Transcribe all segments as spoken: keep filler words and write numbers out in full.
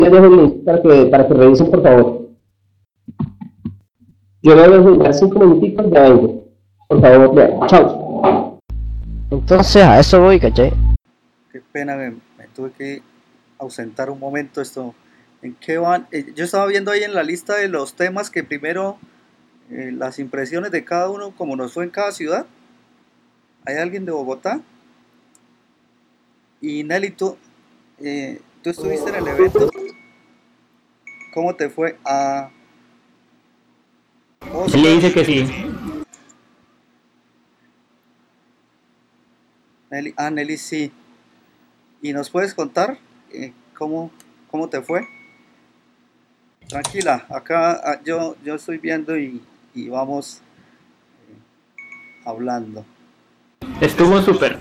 les dejo el link para que, para que revisen, por favor. Yo le voy a dejar cinco minutitos de vengo. Por favor, vean. Chao. Entonces a eso voy, ¿cachai? Qué pena, me, me tuve que ausentar un momento. Esto, ¿en qué van? Eh, yo estaba viendo ahí en la lista de los temas que primero, eh, las impresiones de cada uno, como nos fue en cada ciudad. ¿Hay alguien de Bogotá? Y Nelly, tú, eh, tú estuviste en el evento. ¿Cómo te fue? A Oscar. Él le dice que sí. Nelly, ah, Nelly sí. ¿Y nos puedes contar eh, cómo, cómo te fue? Tranquila, acá ah, yo, yo estoy viendo y, y vamos eh, hablando. Estuvo súper.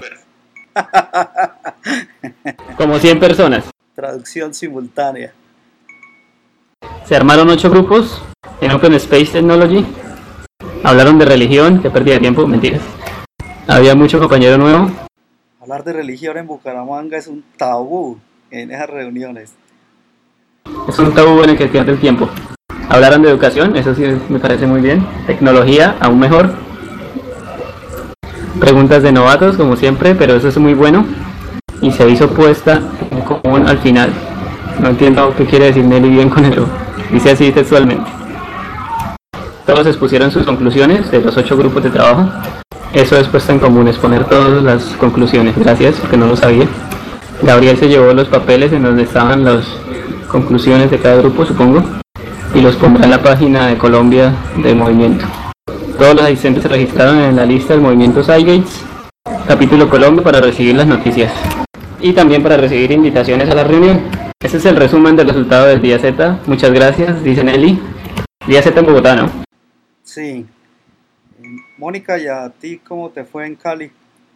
Como cien personas. Traducción simultánea. Se armaron ocho grupos en Open Space Technology. Hablaron de religión, que perdí de tiempo, mentiras. Había mucho compañero nuevo. Hablar de religión en Bucaramanga es un tabú en esas reuniones. Es un tabú en el que pierde el tiempo. Hablaron de educación, eso sí me parece muy bien. Tecnología, aún mejor. Preguntas de novatos, como siempre, pero eso es muy bueno. Y se hizo puesta en común al final. No entiendo qué quiere decir Nelly bien con eso. Dice así textualmente. Todos expusieron sus conclusiones de los ocho grupos de trabajo. Eso es puesta en común, exponer todas las conclusiones. Gracias, porque no lo sabía. Gabriel se llevó los papeles en donde estaban las conclusiones de cada grupo, supongo, y los pondrá en la página de Colombia del movimiento. Todos los asistentes se registraron en la lista del movimiento Cygates, capítulo Colombia, para recibir las noticias y también para recibir invitaciones a la reunión. Ese es el resumen del resultado del día Z. Muchas gracias, dice Nelly. Día Z en Bogotá, ¿no? Sí. Mónica, ¿y a ti cómo te fue en Cali?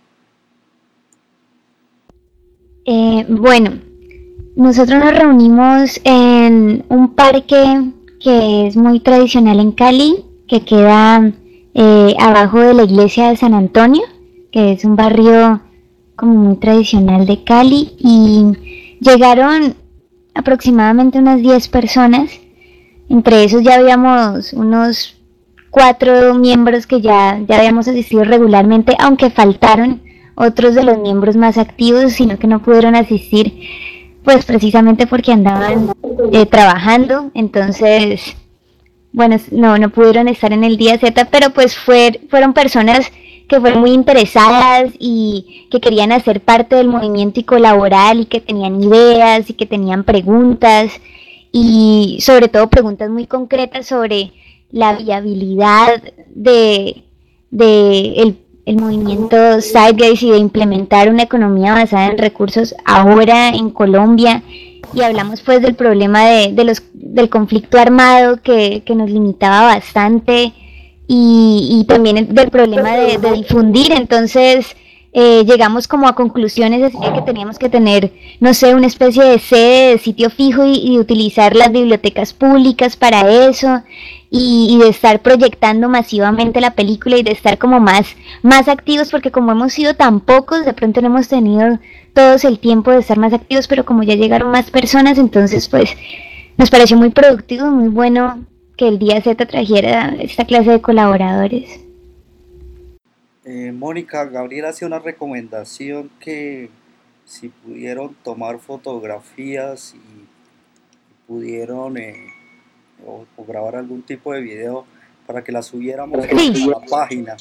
Eh, bueno, nosotros nos reunimos en un parque que es muy tradicional en Cali, que queda eh, abajo de la iglesia de San Antonio, que es un barrio como muy tradicional de Cali, y llegaron aproximadamente unas diez personas. Entre esos ya habíamos unos cuatro miembros que ya, ya habíamos asistido regularmente, aunque faltaron otros de los miembros más activos, sino que no pudieron asistir, pues precisamente porque andaban eh, trabajando. Entonces, bueno, no, no pudieron estar en el día Z, pero pues fue, fueron personas que fueron muy interesadas y que querían hacer parte del movimiento y colaborar, y que tenían ideas y que tenían preguntas, y sobre todo preguntas muy concretas sobre la viabilidad de, de el, el movimiento Zeitgeist y de implementar una economía basada en recursos ahora en Colombia. Y hablamos pues del problema de, de los, del conflicto armado que, que nos limitaba bastante, y, y también del problema de, de difundir. Entonces eh, llegamos como a conclusiones así de que teníamos que tener, no sé, una especie de sede, de sitio fijo, y, y utilizar las bibliotecas públicas para eso, y, y de estar proyectando masivamente la película, y de estar como más, más activos, porque como hemos sido tan pocos, de pronto no hemos tenido todos el tiempo de estar más activos, pero como ya llegaron más personas, entonces pues nos pareció muy productivo, muy bueno que el día Z trajera esta clase de colaboradores. Eh, Mónica, Gabriel hacía una recomendación que si pudieron tomar fotografías y pudieron eh, o, o grabar algún tipo de video para que la subiéramos Sí. a la página.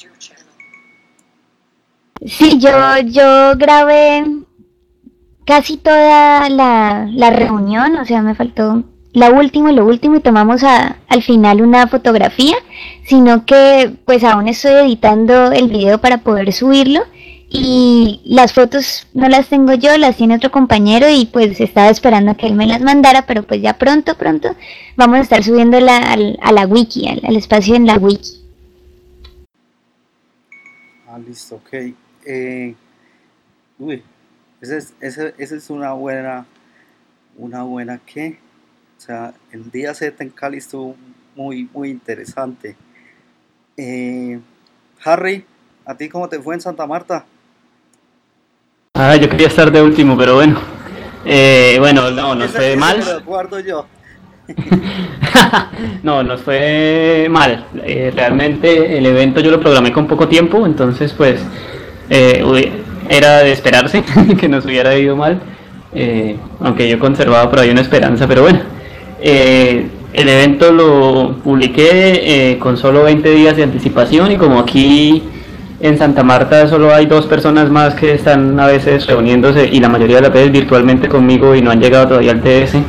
Sí, yo, yo grabé casi toda la, la reunión, o sea, me faltó la última y lo último, y tomamos a, al final una fotografía, sino que pues aún estoy editando el video para poder subirlo, y las fotos no las tengo yo, las tiene otro compañero, y pues estaba esperando a que él me las mandara, pero pues ya pronto, pronto vamos a estar subiéndola al, a la wiki, al, al espacio en la wiki. Ah, listo, ok. Eh, uy, esa es, esa, esa es una buena, una buena ¿qué? O sea, el día Z en Cali estuvo muy, muy interesante. Eh, Harry, ¿a ti cómo te fue en Santa Marta? Ah, yo quería estar de último, pero bueno. Eh, bueno, no, nos Ese- fue ese mal. me lo guardo yo. No, nos fue mal. Eh, realmente el evento yo lo programé con poco tiempo, entonces pues eh, hubi- era de esperarse que nos hubiera ido mal, eh, aunque yo conservaba por ahí una esperanza, pero bueno. Eh, el evento lo publiqué eh, con solo veinte días de anticipación y como aquí en Santa Marta solo hay dos personas más que están a veces reuniéndose y la mayoría de las veces virtualmente conmigo y no han llegado todavía al T S.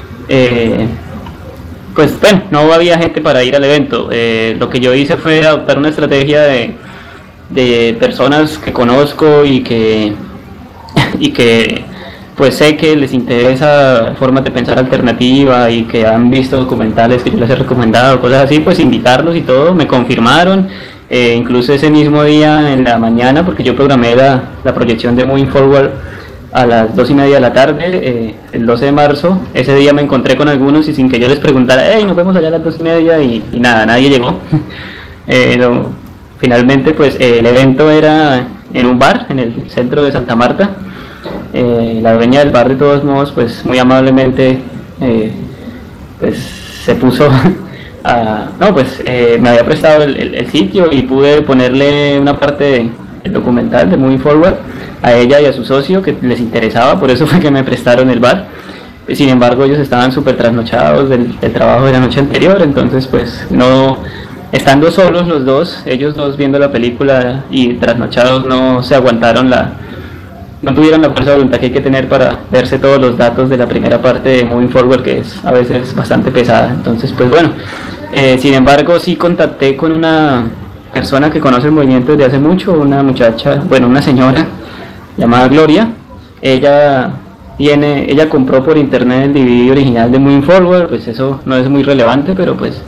Eh, pues bueno, no había gente para ir al evento. Eh, lo que yo hice fue adoptar una estrategia de, de personas que conozco y que, y que pues sé que les interesa formas de pensar alternativa y que han visto documentales que yo les he recomendado, cosas así, pues invitarlos y todo, me confirmaron. Eh, incluso ese mismo día en la mañana, porque yo programé la, la proyección de Moving Forward a las dos y media de la tarde, eh, el doce de marzo. Ese día me encontré con algunos y sin que yo les preguntara, hey, nos vemos allá a las dos y media, y, y nada, nadie llegó. eh, no, finalmente, pues eh, el evento era en un bar en el centro de Santa Marta. Eh, la dueña del bar, de todos modos, pues muy amablemente, eh, pues se puso a, no, pues eh, me había prestado el, el, el sitio y pude ponerle una parte de, del documental de Moving Forward a ella y a su socio que les interesaba, por eso fue que me prestaron el bar. Sin embargo, ellos estaban súper trasnochados del, del trabajo de la noche anterior, entonces pues no, estando solos los dos, ellos dos viendo la película y trasnochados, no se aguantaron la, no tuvieron la fuerza de voluntad que hay que tener para verse todos los datos de la primera parte de Moving Forward, que es a veces bastante pesada. Entonces pues bueno, eh, sin embargo sí contacté con una persona que conoce el movimiento desde hace mucho, una muchacha, bueno, una señora llamada Gloria. Ella tiene, ella compró por internet el D V D original de Moving Forward, pues eso no es muy relevante, pero pues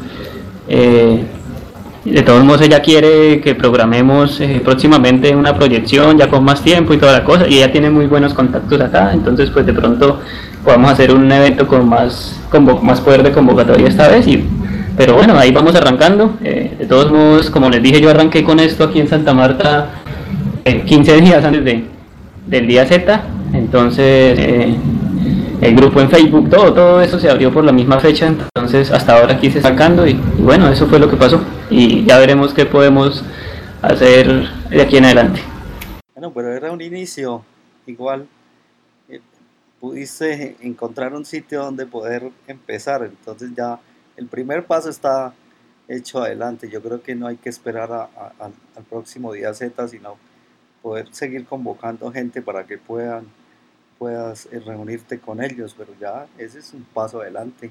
eh, de todos modos ella quiere que programemos eh, próximamente una proyección ya con más tiempo y toda la cosa, y ella tiene muy buenos contactos acá, entonces pues de pronto podamos hacer un evento con más, con más poder de convocatoria esta vez. Y pero bueno, ahí vamos arrancando. Eh, de todos modos, como les dije, yo arranqué con esto aquí en Santa Marta eh, quince días antes de, del día Z, entonces eh, el grupo en Facebook, todo, todo eso se abrió por la misma fecha, entonces hasta ahora aquí se está sacando y, y bueno, eso fue lo que pasó y ya veremos qué podemos hacer de aquí en adelante. Bueno, pero era un inicio, igual eh, pudiste encontrar un sitio donde poder empezar, entonces ya el primer paso está hecho adelante. Yo creo que no hay que esperar a, a, al, al próximo día Z, sino poder seguir convocando gente para que puedan puedas eh, reunirte con ellos, pero ya ese es un paso adelante.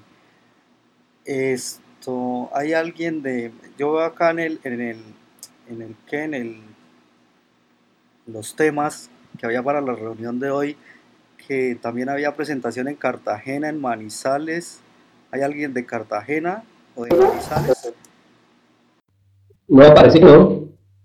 Esto, hay alguien de, yo veo acá en el, en el, en el que en el, los temas que había para la reunión de hoy, que también había presentación en Cartagena, en Manizales. ¿Hay alguien de Cartagena o de Manizales? No, parece que no.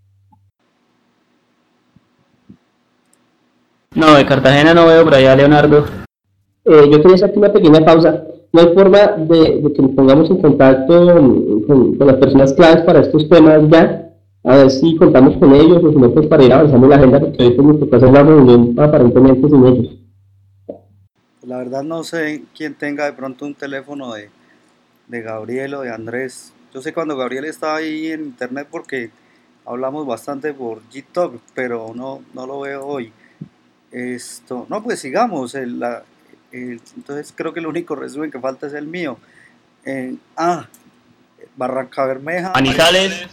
No, de Cartagena no veo por allá, Leonardo. Eh, yo quería hacer una pequeña pausa. No hay forma de, de que nos pongamos en contacto con, con las personas claves para estos temas ya, a ver si contamos con ellos o si no, pues para ir avanzando en la agenda, porque hoy nos toca hacer la reunión aparentemente sin ellos. La verdad no sé quién tenga de pronto un teléfono de, de Gabriel o de Andrés. Yo sé cuando Gabriel estaba ahí en internet porque hablamos bastante por G-Talk, pero no, no lo veo hoy. Esto, no, pues sigamos. El, la, el, entonces creo que el único resumen que falta es el mío. Eh, ah, Barranca Bermeja. Manizales.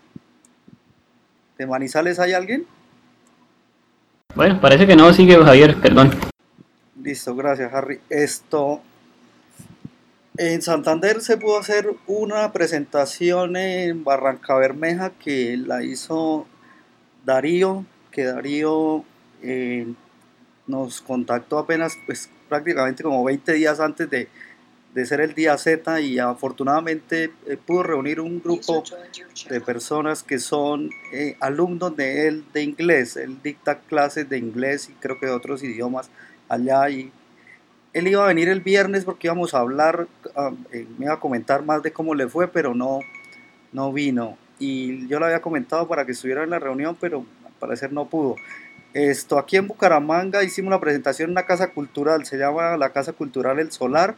¿De Manizales hay alguien? Bueno, parece que no, sigue Javier, perdón. Listo, gracias Harry. Esto, en Santander se pudo hacer una presentación en Barranca Bermeja que la hizo Darío, que Darío eh, nos contactó apenas, pues prácticamente como veinte días antes de, de ser el día Z, y afortunadamente eh, pudo reunir un grupo de personas que son eh, alumnos de él de inglés. Él dicta clases de inglés y creo que de otros idiomas allá, y él iba a venir el viernes porque íbamos a hablar, uh, eh, me iba a comentar más de cómo le fue, pero no, no vino, y yo le había comentado para que estuviera en la reunión, pero al parecer no pudo. esto aquí en Bucaramanga hicimos una presentación en una casa cultural, se llama la Casa Cultural El Solar,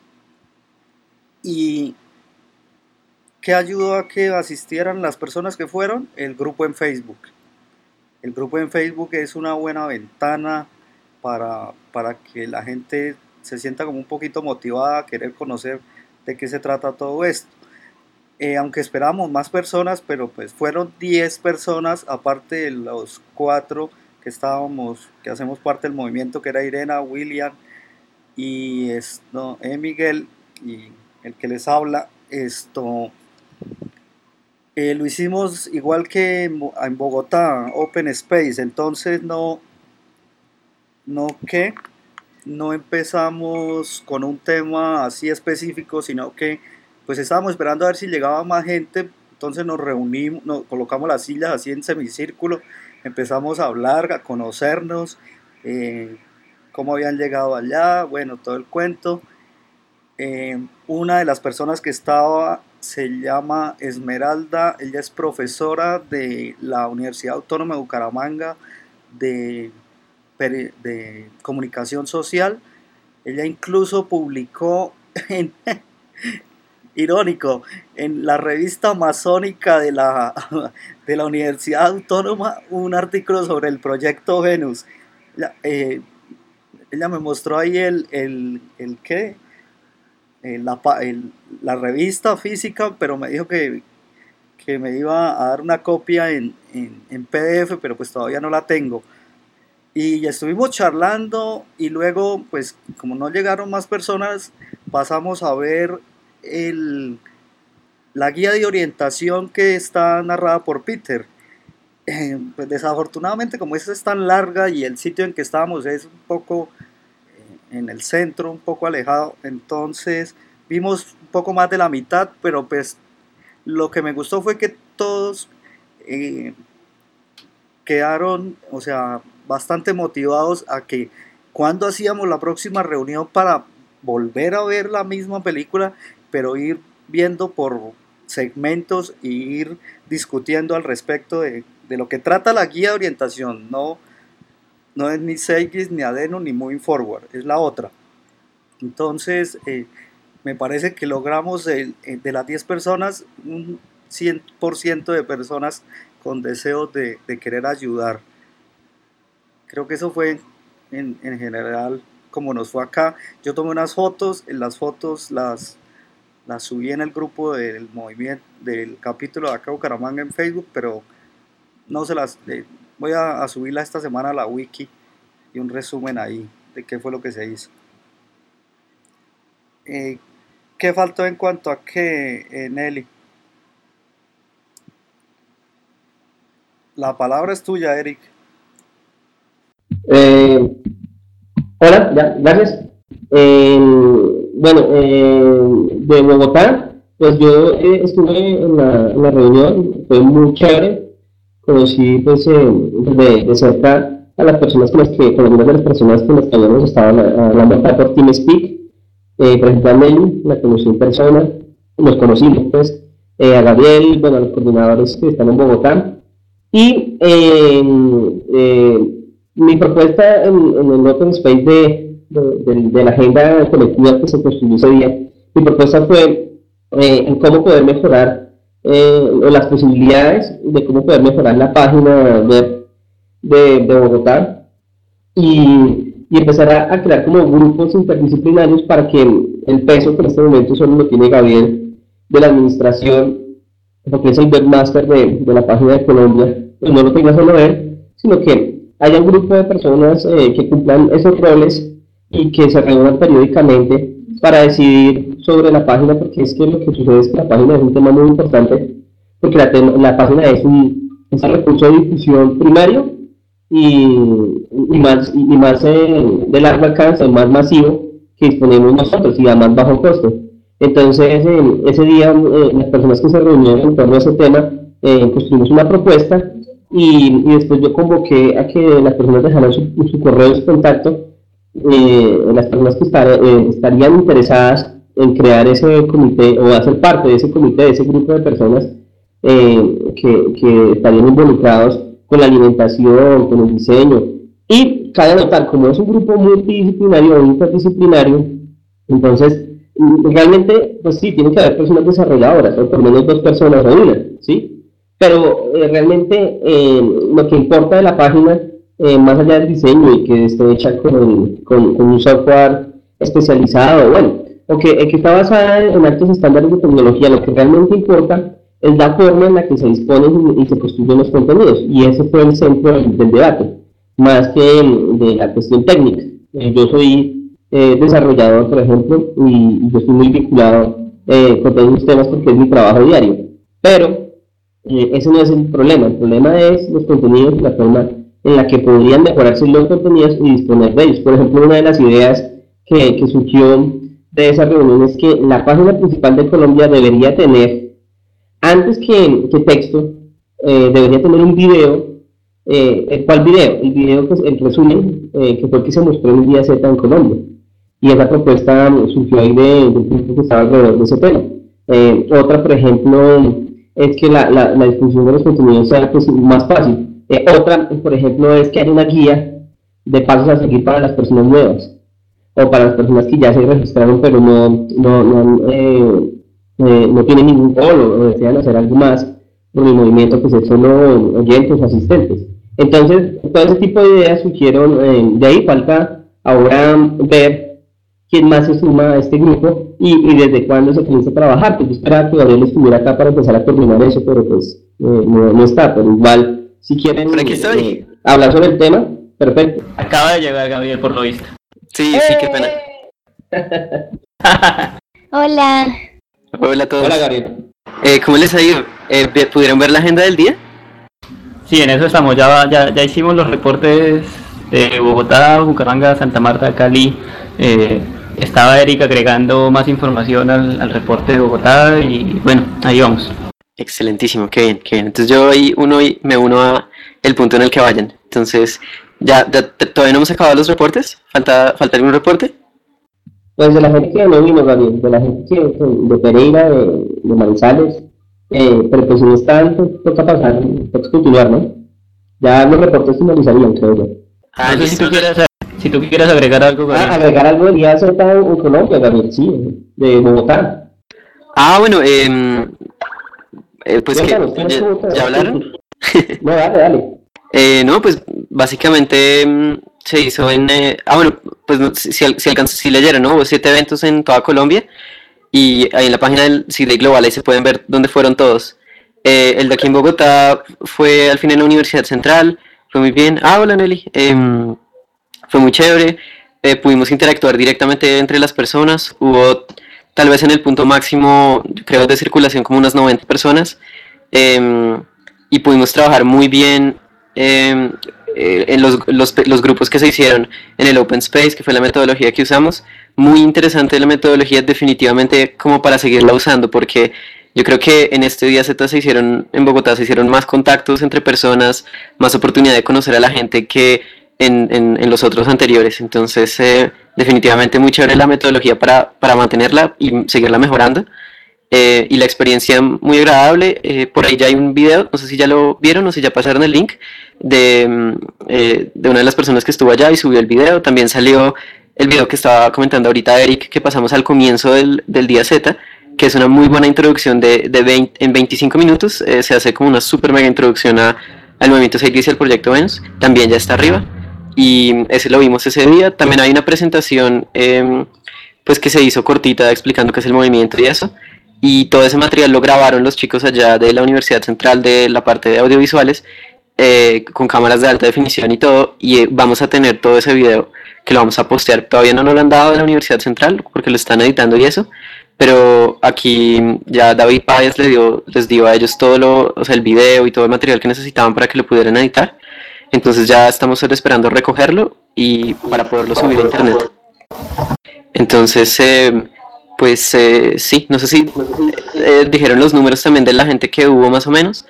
y ¿qué ayudó a que asistieran las personas que fueron? El grupo en Facebook. El grupo en Facebook es una buena ventana para, para que la gente se sienta como un poquito motivada a querer conocer de qué se trata todo esto. Eh, aunque esperamos más personas, pero pues fueron diez personas, aparte de los cuatro que estábamos, que hacemos parte del movimiento, que era Irena, William y esto, eh, Miguel y el que les habla. Esto eh, lo hicimos igual que en, en Bogotá, Open Space, entonces no, no que no empezamos con un tema así específico, sino que pues estábamos esperando a ver si llegaba más gente, entonces nos reunimos, nos colocamos las sillas así en semicírculo, empezamos a hablar, a conocernos, eh, cómo habían llegado allá, bueno, todo el cuento. Eh, una de las personas que estaba se llama Esmeralda, ella es profesora de la Universidad Autónoma de Bucaramanga de, de Comunicación Social. Ella incluso publicó en... irónico, en la revista masónica de la, de la Universidad Autónoma un artículo sobre el proyecto Venus. Ella, eh, ella me mostró ahí el, el, el ¿qué? El, la, el, la revista física, pero me dijo que, que me iba a dar una copia en, en, en P D F, pero pues todavía no la tengo. Y estuvimos charlando y luego, pues como no llegaron más personas, pasamos a ver El, la guía de orientación que está narrada por Peter. Eh, pues desafortunadamente, como esta es tan larga y el sitio en que estábamos es un poco eh, en el centro, un poco alejado, entonces vimos un poco más de la mitad, pero pues lo que me gustó fue que todos eh, quedaron, o sea, bastante motivados a que cuando hacíamos la próxima reunión para volver a ver la misma película, pero ir viendo por segmentos e ir discutiendo al respecto de, de lo que trata la guía de orientación. No, no es ni Seigis, ni Adeno, ni Moving Forward, es la otra. Entonces, eh, me parece que logramos el, de las diez personas, un cien por ciento de personas con deseos de, de querer ayudar. Creo que eso fue en, en general como nos fue acá. Yo tomé unas fotos, en las fotos las, las subí en el grupo del movimiento, del capítulo de acá Bucaramanga en Facebook, pero no se las, eh, voy a, a subirla esta semana a la wiki y un resumen ahí de qué fue lo que se hizo. Eh, ¿Qué faltó en cuanto a qué, eh, Nelly? La palabra es tuya, Eric. Eh, hola, ya, gracias. Eh, bueno, eh, de Bogotá, pues yo eh, estuve en la, en la reunión, fue muy chévere, conocí pues eh, de, de cerca a las personas con las que, con algunas de las personas con las que habíamos estado hablando acá por TeamSpeak, eh, por ejemplo a Nelly, la conocí en persona, nos conocimos pues, eh, a Gabriel, bueno, a los coordinadores que están en Bogotá, y eh, eh, mi propuesta en, en el Open Space de, de, de, de la agenda colectiva que se construyó ese día, mi propuesta fue eh, en cómo poder mejorar eh, las posibilidades de cómo poder mejorar la página web de, de Bogotá y, y empezar a, a crear como grupos interdisciplinarios para que el, el peso que en este momento solo lo tiene Gabriel de la administración, porque es el webmaster de, de la página de Colombia, pues no lo tenga solo él, sino que haya un grupo de personas eh, que cumplan esos roles y que se reúnan periódicamente para decidir sobre la página, porque es que lo que sucede es que la página es un tema muy importante, porque la, la página es un, es un recurso de difusión primario y, y más, y, y más eh, de largo alcance, más masivo que disponemos nosotros y a más bajo costo. Entonces, eh, ese día eh, las personas que se reunieron en torno a ese tema eh, construimos una propuesta y, y después yo convoqué a que las personas dejaran su, su correo de contacto, eh, las personas que estar, eh, estarían interesadas en crear ese comité o hacer parte de ese comité, de ese grupo de personas eh, que, que estarían involucrados con la alimentación, con el diseño. Y cabe notar, como es un grupo multidisciplinario o interdisciplinario, entonces realmente, pues sí, tiene que haber personas desarrolladoras, o por lo menos dos personas o una, ¿sí? Pero eh, realmente eh, lo que importa de la página, eh, más allá del diseño y que esté hecha con, con, con un software especializado, bueno, o que, eh, que está basada en altos estándares de tecnología, lo que realmente importa es la forma en la que se disponen y, y se construyen los contenidos, y ese fue el centro del, del debate, más que de la cuestión técnica. Eh, yo soy eh, desarrollador, por ejemplo, y, y yo estoy muy vinculado eh, con todos los temas porque es mi trabajo diario. Pero eh, ese no es el problema. El problema es los contenidos y la forma en la que podrían mejorarse los contenidos y disponer de ellos. Por ejemplo, una de las ideas que, que surgió de esa reunión es que la página principal de Colombia debería tener, antes que, que texto, eh, debería tener un video. Eh, ¿Cuál video? El video, pues, el resumen, eh, que fue el que se mostró en el día Z en Colombia. Y esa propuesta surgió ahí de, de un que estaba alrededor de ese tema. Eh, otra, por ejemplo, es que la, la, la difusión de los contenidos sea, pues, más fácil. Eh, otra, por ejemplo, es que haya una guía de pasos a seguir para las personas nuevas, o para las personas que ya se registraron pero no, no, no, eh, eh, no tienen ningún rol o, o desean hacer algo más por el movimiento, pues es solo oyentes o asistentes. Entonces, todo ese tipo de ideas surgieron, eh, de ahí falta ahora ver quién más se suma a este grupo y, y desde cuándo se comienza a trabajar. Pues yo esperaba que Gabriel estuviera acá para empezar a coordinar eso, pero pues eh, no, no está, pero igual, si quieren Por aquí estoy. eh, hablar sobre el tema, perfecto. Acaba de llegar Gabriel, por lo visto. Sí, sí, qué pena. Hola. Hola a todos. Hola, Gabriel. Eh, ¿Cómo les ha ido? Eh, ¿Pudieron ver la agenda del día? Sí, en eso estamos, ya, ya, ya hicimos los reportes de Bogotá, Bucaramanga, Santa Marta, Cali. Eh, estaba Eric agregando más información al, al reporte de Bogotá y bueno, ahí vamos. Excelentísimo, qué bien, qué bien. Entonces yo hoy uno y me uno a el punto en el que vayan. Entonces, ya, ya todavía no hemos acabado los reportes. ¿Falta, falta algún reporte? Pues de la gente que no vino, Gabriel, de la gente que, de Pereira, de, de Manizales, eh, pero pues si no están, pues toca pasar, toca continuar, ¿no? Ya los reportes finalizarían, creo yo. Ah, No sé si listo. tú quieres, si tú quieres agregar algo, Gabriel. Ah, agregar algo del día Z en Colombia, Gabriel, sí, de Bogotá. Ah, bueno, eh, eh, pues que Cuéntanos, ¿tienes ya, Bogotá? ya hablaron. No, dale, dale. Eh, no, pues básicamente mm, se hizo en... eh, ah, bueno, pues no, si, si, al- si, alcanz- si leyeron, ¿no? Hubo siete eventos en toda Colombia y ahí en la página del C D Global ahí se pueden ver dónde fueron todos. Eh, el de aquí en Bogotá fue al fin en la Universidad Central, fue muy bien. Ah, hola Nelly. Em, fue muy chévere, eh, pudimos interactuar directamente entre las personas, hubo tal vez en el punto máximo, creo, de circulación como unas noventa personas, eh, y pudimos trabajar muy bien eh, eh, en los, los, los grupos que se hicieron en el Open Space, que fue la metodología que usamos. Muy interesante la metodología, definitivamente como para seguirla usando, porque yo creo que en este día Z se hicieron, en Bogotá se hicieron más contactos entre personas, más oportunidad de conocer a la gente que en, en, en los otros anteriores. Entonces, eh, definitivamente muy chévere la metodología para, para mantenerla y seguirla mejorando. Eh, y la experiencia muy agradable. Eh, por ahí ya hay un video, no sé si ya lo vieron o si ya pasaron el link de, eh, de una de las personas que estuvo allá y subió el video. También salió el video que estaba comentando ahorita Eric, que pasamos al comienzo del, del día Z, que es una muy buena introducción de, de veinte, en veinticinco minutos. Eh, se hace como una super mega introducción a, al movimiento seis y al proyecto Venus. También ya está arriba y ese lo vimos ese día. También hay una presentación eh, pues que se hizo cortita explicando qué es el movimiento y eso. Y todo ese material lo grabaron los chicos allá de la Universidad Central de la parte de audiovisuales, eh, con cámaras de alta definición y todo, y eh, vamos a tener todo ese video que lo vamos a postear. Todavía no nos lo han dado de la Universidad Central porque lo están editando y eso, pero aquí ya David Páez les dio, les dio a ellos todo lo, o sea, el video y todo el material que necesitaban para que lo pudieran editar. Entonces ya estamos solo esperando recogerlo y para poderlo subir a internet. Entonces, eh, pues eh, sí, no sé si eh, dijeron los números también de la gente que hubo más o menos,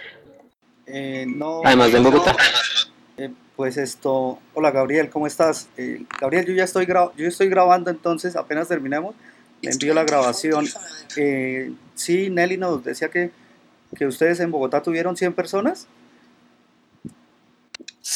Eh, no, además de en Bogotá. eh, pues esto, hola Gabriel, ¿cómo estás? Eh, Gabriel, yo ya estoy, gra- yo estoy grabando, entonces apenas terminemos, le envío la grabación. Eh, sí, Nelly nos decía que, que ustedes en Bogotá tuvieron cien personas.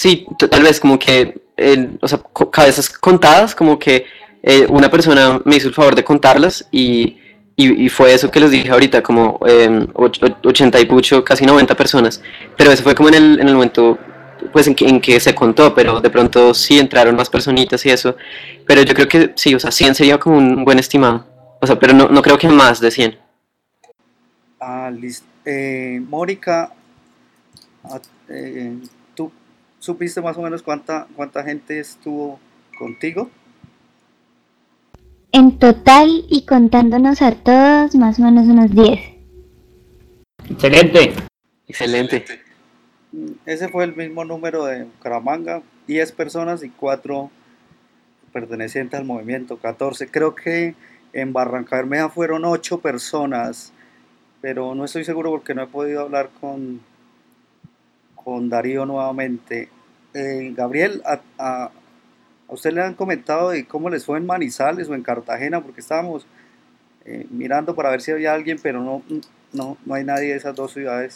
sí, t- tal vez como que, eh, o sea, co- cabezas contadas, como que eh, una persona me hizo el favor de contarlas y, y, y fue eso que les dije ahorita, como eh, och- och- ochenta y pucho, casi noventa personas, pero eso fue como en el, en el momento pues en que, en que se contó, pero de pronto sí entraron más personitas y eso, pero yo creo que sí, o sea, cien sería como un buen estimado, o sea, pero no, no creo que más de cien. Ah, listo. Eh, Mónica, ah, eh, ¿tú supiste más o menos cuánta, cuánta gente estuvo contigo? En total y contándonos a todos, más o menos unos diez. Excelente. Excelente. Mm, Ese fue el mismo número de Bucaramanga, diez personas y cuatro pertenecientes al movimiento, catorce. Creo que en Barranca Bermeja fueron ocho personas, pero no estoy seguro porque no he podido hablar con, con Darío nuevamente. Eh, Gabriel, a, a- a usted le han comentado de cómo les fue en Manizales o en Cartagena, porque estábamos eh, mirando para ver si había alguien, pero no, no, no hay nadie de esas dos ciudades.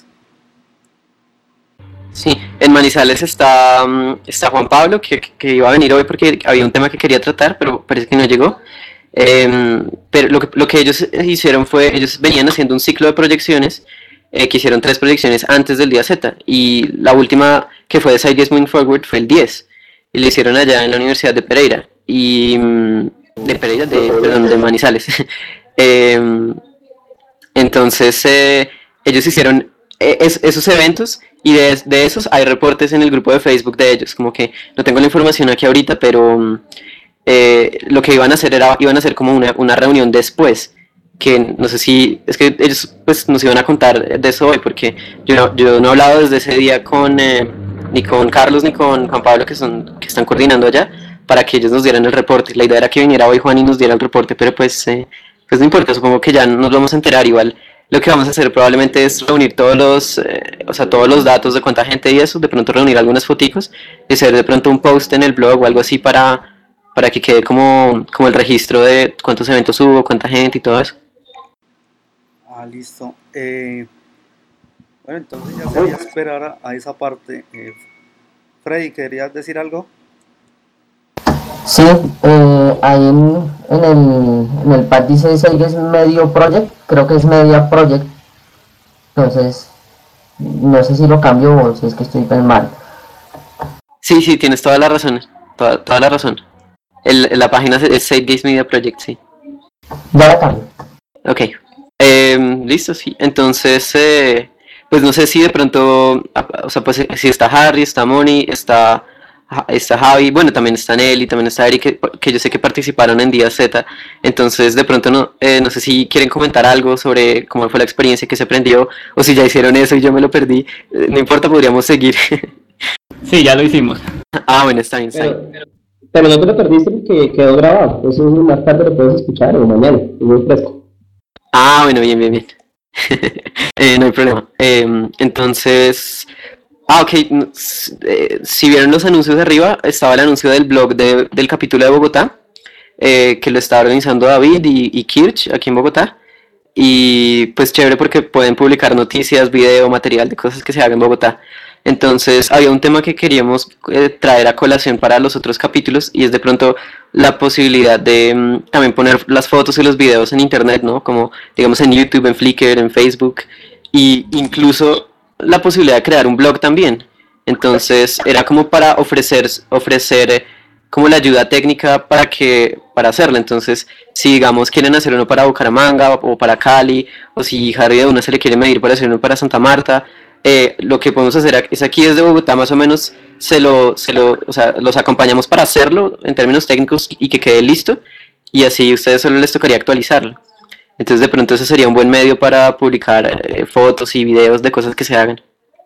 Sí, en Manizales está, mm, está Juan Pablo, que, que iba a venir hoy porque había un tema que quería tratar, pero parece que no llegó. Em, pero lo que, lo que ellos hicieron fue, ellos venían haciendo un ciclo de proyecciones, eh, que hicieron tres proyecciones antes del día Z, y la última que fue de Side diez Moving Forward fue el diez, y lo hicieron allá en la Universidad de Pereira, y mm, de Pereira, de, perdón, de Manizales. Em, entonces, eh, ellos hicieron eh, es- esos eventos y de, de esos hay reportes en el grupo de Facebook de ellos. Como que no tengo la información aquí ahorita, pero mm, eh, lo que iban a hacer era, iban a hacer como una, una reunión después. Que no sé si, es que ellos pues nos iban a contar de eso hoy, porque yo no, yo no he hablado desde ese día con, eh, ni con Carlos ni con Juan Pablo, que, son, que están coordinando allá, para que ellos nos dieran el reporte. La idea era que viniera hoy Juan y nos diera el reporte, pero pues, eh, pues no importa, supongo que ya nos vamos a enterar igual. Lo que vamos a hacer probablemente es reunir todos los, eh, o sea, todos los datos de cuánta gente y eso, de pronto reunir algunas foticos y hacer de pronto un post en el blog o algo así para, para que quede como, como el registro de cuántos eventos hubo, cuánta gente y todo eso. Ah, listo. Eh, bueno, entonces ya sería esperar a, a esa parte. Eh, Freddy, ¿querías decir algo? Sí, eh, ahí en, en el, en el pad dice que es medio project, creo que es media project, entonces no sé si lo cambio o si es que estoy tan mal. Sí, sí, tienes toda la razón, toda, toda la razón. El, la página es Save Games Media Project, sí. Ya la cambio. Ok, eh, listo, sí. Entonces, eh, pues no sé si de pronto, a- o sea, pues si está Harry, está Moni, está, Ja- está Javi, bueno, también está Nelly, también está Eric, que, que yo sé que participaron en Día Z. Entonces, de pronto, no, eh, no sé si quieren comentar algo sobre cómo fue la experiencia que se aprendió, o si ya hicieron eso y yo me lo perdí. Eh, no importa, podríamos seguir. Sí, ya lo hicimos. Ah, bueno, está bien, está bien. Pero, pero no te lo perdiste porque quedó grabado, eso más tarde lo puedes escuchar o mañana, es muy fresco. Ah, bueno, bien, bien, bien. Eh, no hay problema. Eh, entonces, ah, ok. n- s- eh, si vieron los anuncios de arriba, estaba el anuncio del blog de- del capítulo de Bogotá, eh, que lo está organizando David y, y Kirch aquí en Bogotá. Y pues chévere porque pueden publicar noticias, video, material de cosas que se hagan en Bogotá. Entonces había un tema que queríamos eh, traer a colación para los otros capítulos y es de pronto la posibilidad de mm, también poner las fotos y los videos en internet, ¿no? Como digamos en YouTube, en Flickr, en Facebook y incluso la posibilidad de crear un blog también. Entonces era como para ofrecer, ofrecer eh, como la ayuda técnica para que para hacerla. Entonces, si digamos quieren hacer uno para Bucaramanga o, o para Cali, o si Harry de una se le quiere medir para hacer uno para Santa Marta, eh, lo que podemos hacer ac- es aquí desde Bogotá más o menos se lo, se lo, o sea, los acompañamos para hacerlo en términos técnicos y que quede listo, y así a ustedes solo les tocaría actualizarlo. Entonces de pronto ese sería un buen medio para publicar eh, fotos y videos de cosas que se hagan.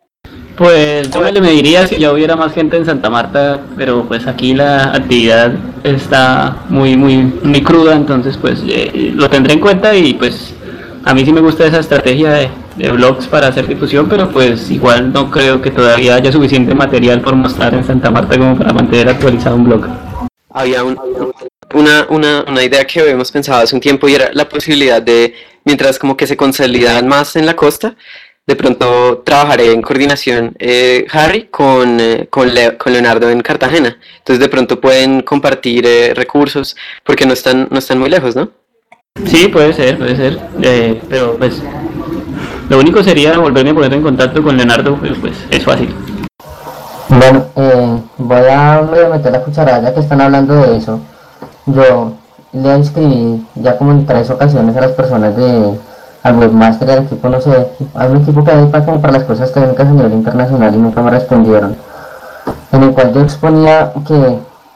Pues yo me le mediría si ya hubiera más gente en Santa Marta, pero pues aquí la actividad está muy muy muy cruda, entonces pues eh, lo tendré en cuenta y pues a mí sí me gusta esa estrategia de, de blogs para hacer difusión, pero pues igual no creo que todavía haya suficiente material por mostrar en Santa Marta como para mantener actualizado un blog. Había un- una, una, una idea que habíamos pensado hace un tiempo y era la posibilidad de, mientras como que se consolidaban más en la costa, de pronto trabajaré en coordinación, eh, Harry, con, eh, con, Le- con Leonardo en Cartagena. Entonces de pronto pueden compartir eh, recursos porque no están, no están muy lejos, ¿no? Sí, puede ser, puede ser. Eh, pero pues lo único sería volverme a poner en contacto con Leonardo, pero pues es fácil. Bueno, eh, voy a, voy a meter la cucharada ya que están hablando de eso. Yo le inscribí ya como en tres ocasiones a las personas de al webmaster del equipo, no sé, hay un equipo que hay para, como para las cosas técnicas a nivel internacional y nunca me respondieron, en el cual yo exponía que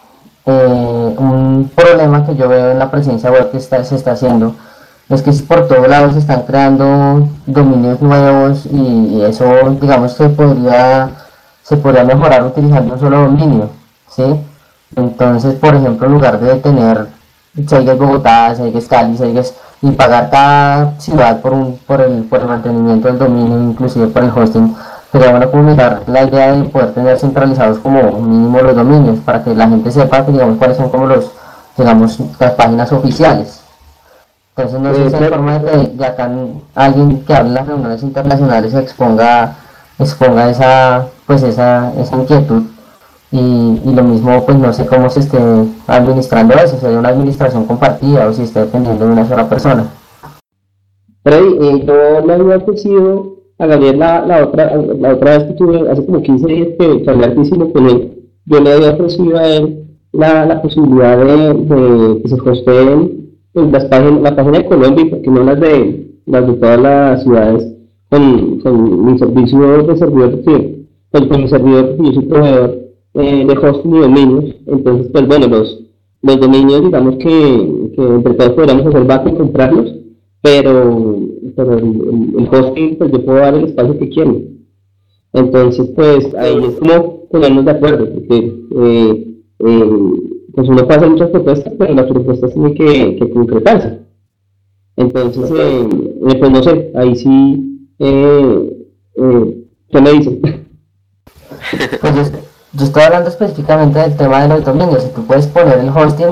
eh, un problema que yo veo en la presencia web que está, se está haciendo es que si por todos lados se están creando dominios nuevos y, y eso digamos que podría se podría mejorar utilizando un solo dominio, ¿sí? Entonces, por ejemplo, en lugar de tener Seiges Bogotá, Seiges Cali, Seiges y pagar cada ciudad por un por el por el mantenimiento del dominio, inclusive por el hosting, sería bueno como mirar la idea de poder tener centralizados como mínimo los dominios para que la gente sepa que, digamos, cuáles son como los digamos las páginas oficiales. Entonces no sé si hay forma de que ya acá alguien que hable en las reuniones internacionales exponga exponga esa pues esa, esa inquietud y, y lo mismo pues no sé cómo se esté administrando eso, si hay una administración compartida o si está dependiendo de una sola persona. Freddy, eh, yo le había ofrecido a Gabriel la, la, otra, la otra vez que tuve, hace como quince días que, que hablé altísimo con él, yo le había ofrecido a él la, la posibilidad de, de que se hosteen pues, las páginas, la página de Colombia, porque no las de, las de todas las ciudades, con, con mi servicio de servidor, porque, pues, con mi servidor, porque yo soy proveedor eh, de hosting y dominios, entonces pues bueno, los, los dominios digamos que, que entre todos podríamos hacer backup y comprarlos, pero, pero el, el, el hosting pues yo puedo dar el espacio que quiero. Entonces pues ahí es como ponernos de acuerdo, porque eh, eh, pues uno puede hacer muchas propuestas, pero las propuestas tienen que, que concretarse. Entonces, eh, eh, pues no sé, ahí sí, eh, eh, ¿qué me dicen? Pues yo, yo estoy hablando específicamente del tema de los dominios, si tú puedes poner el hosting,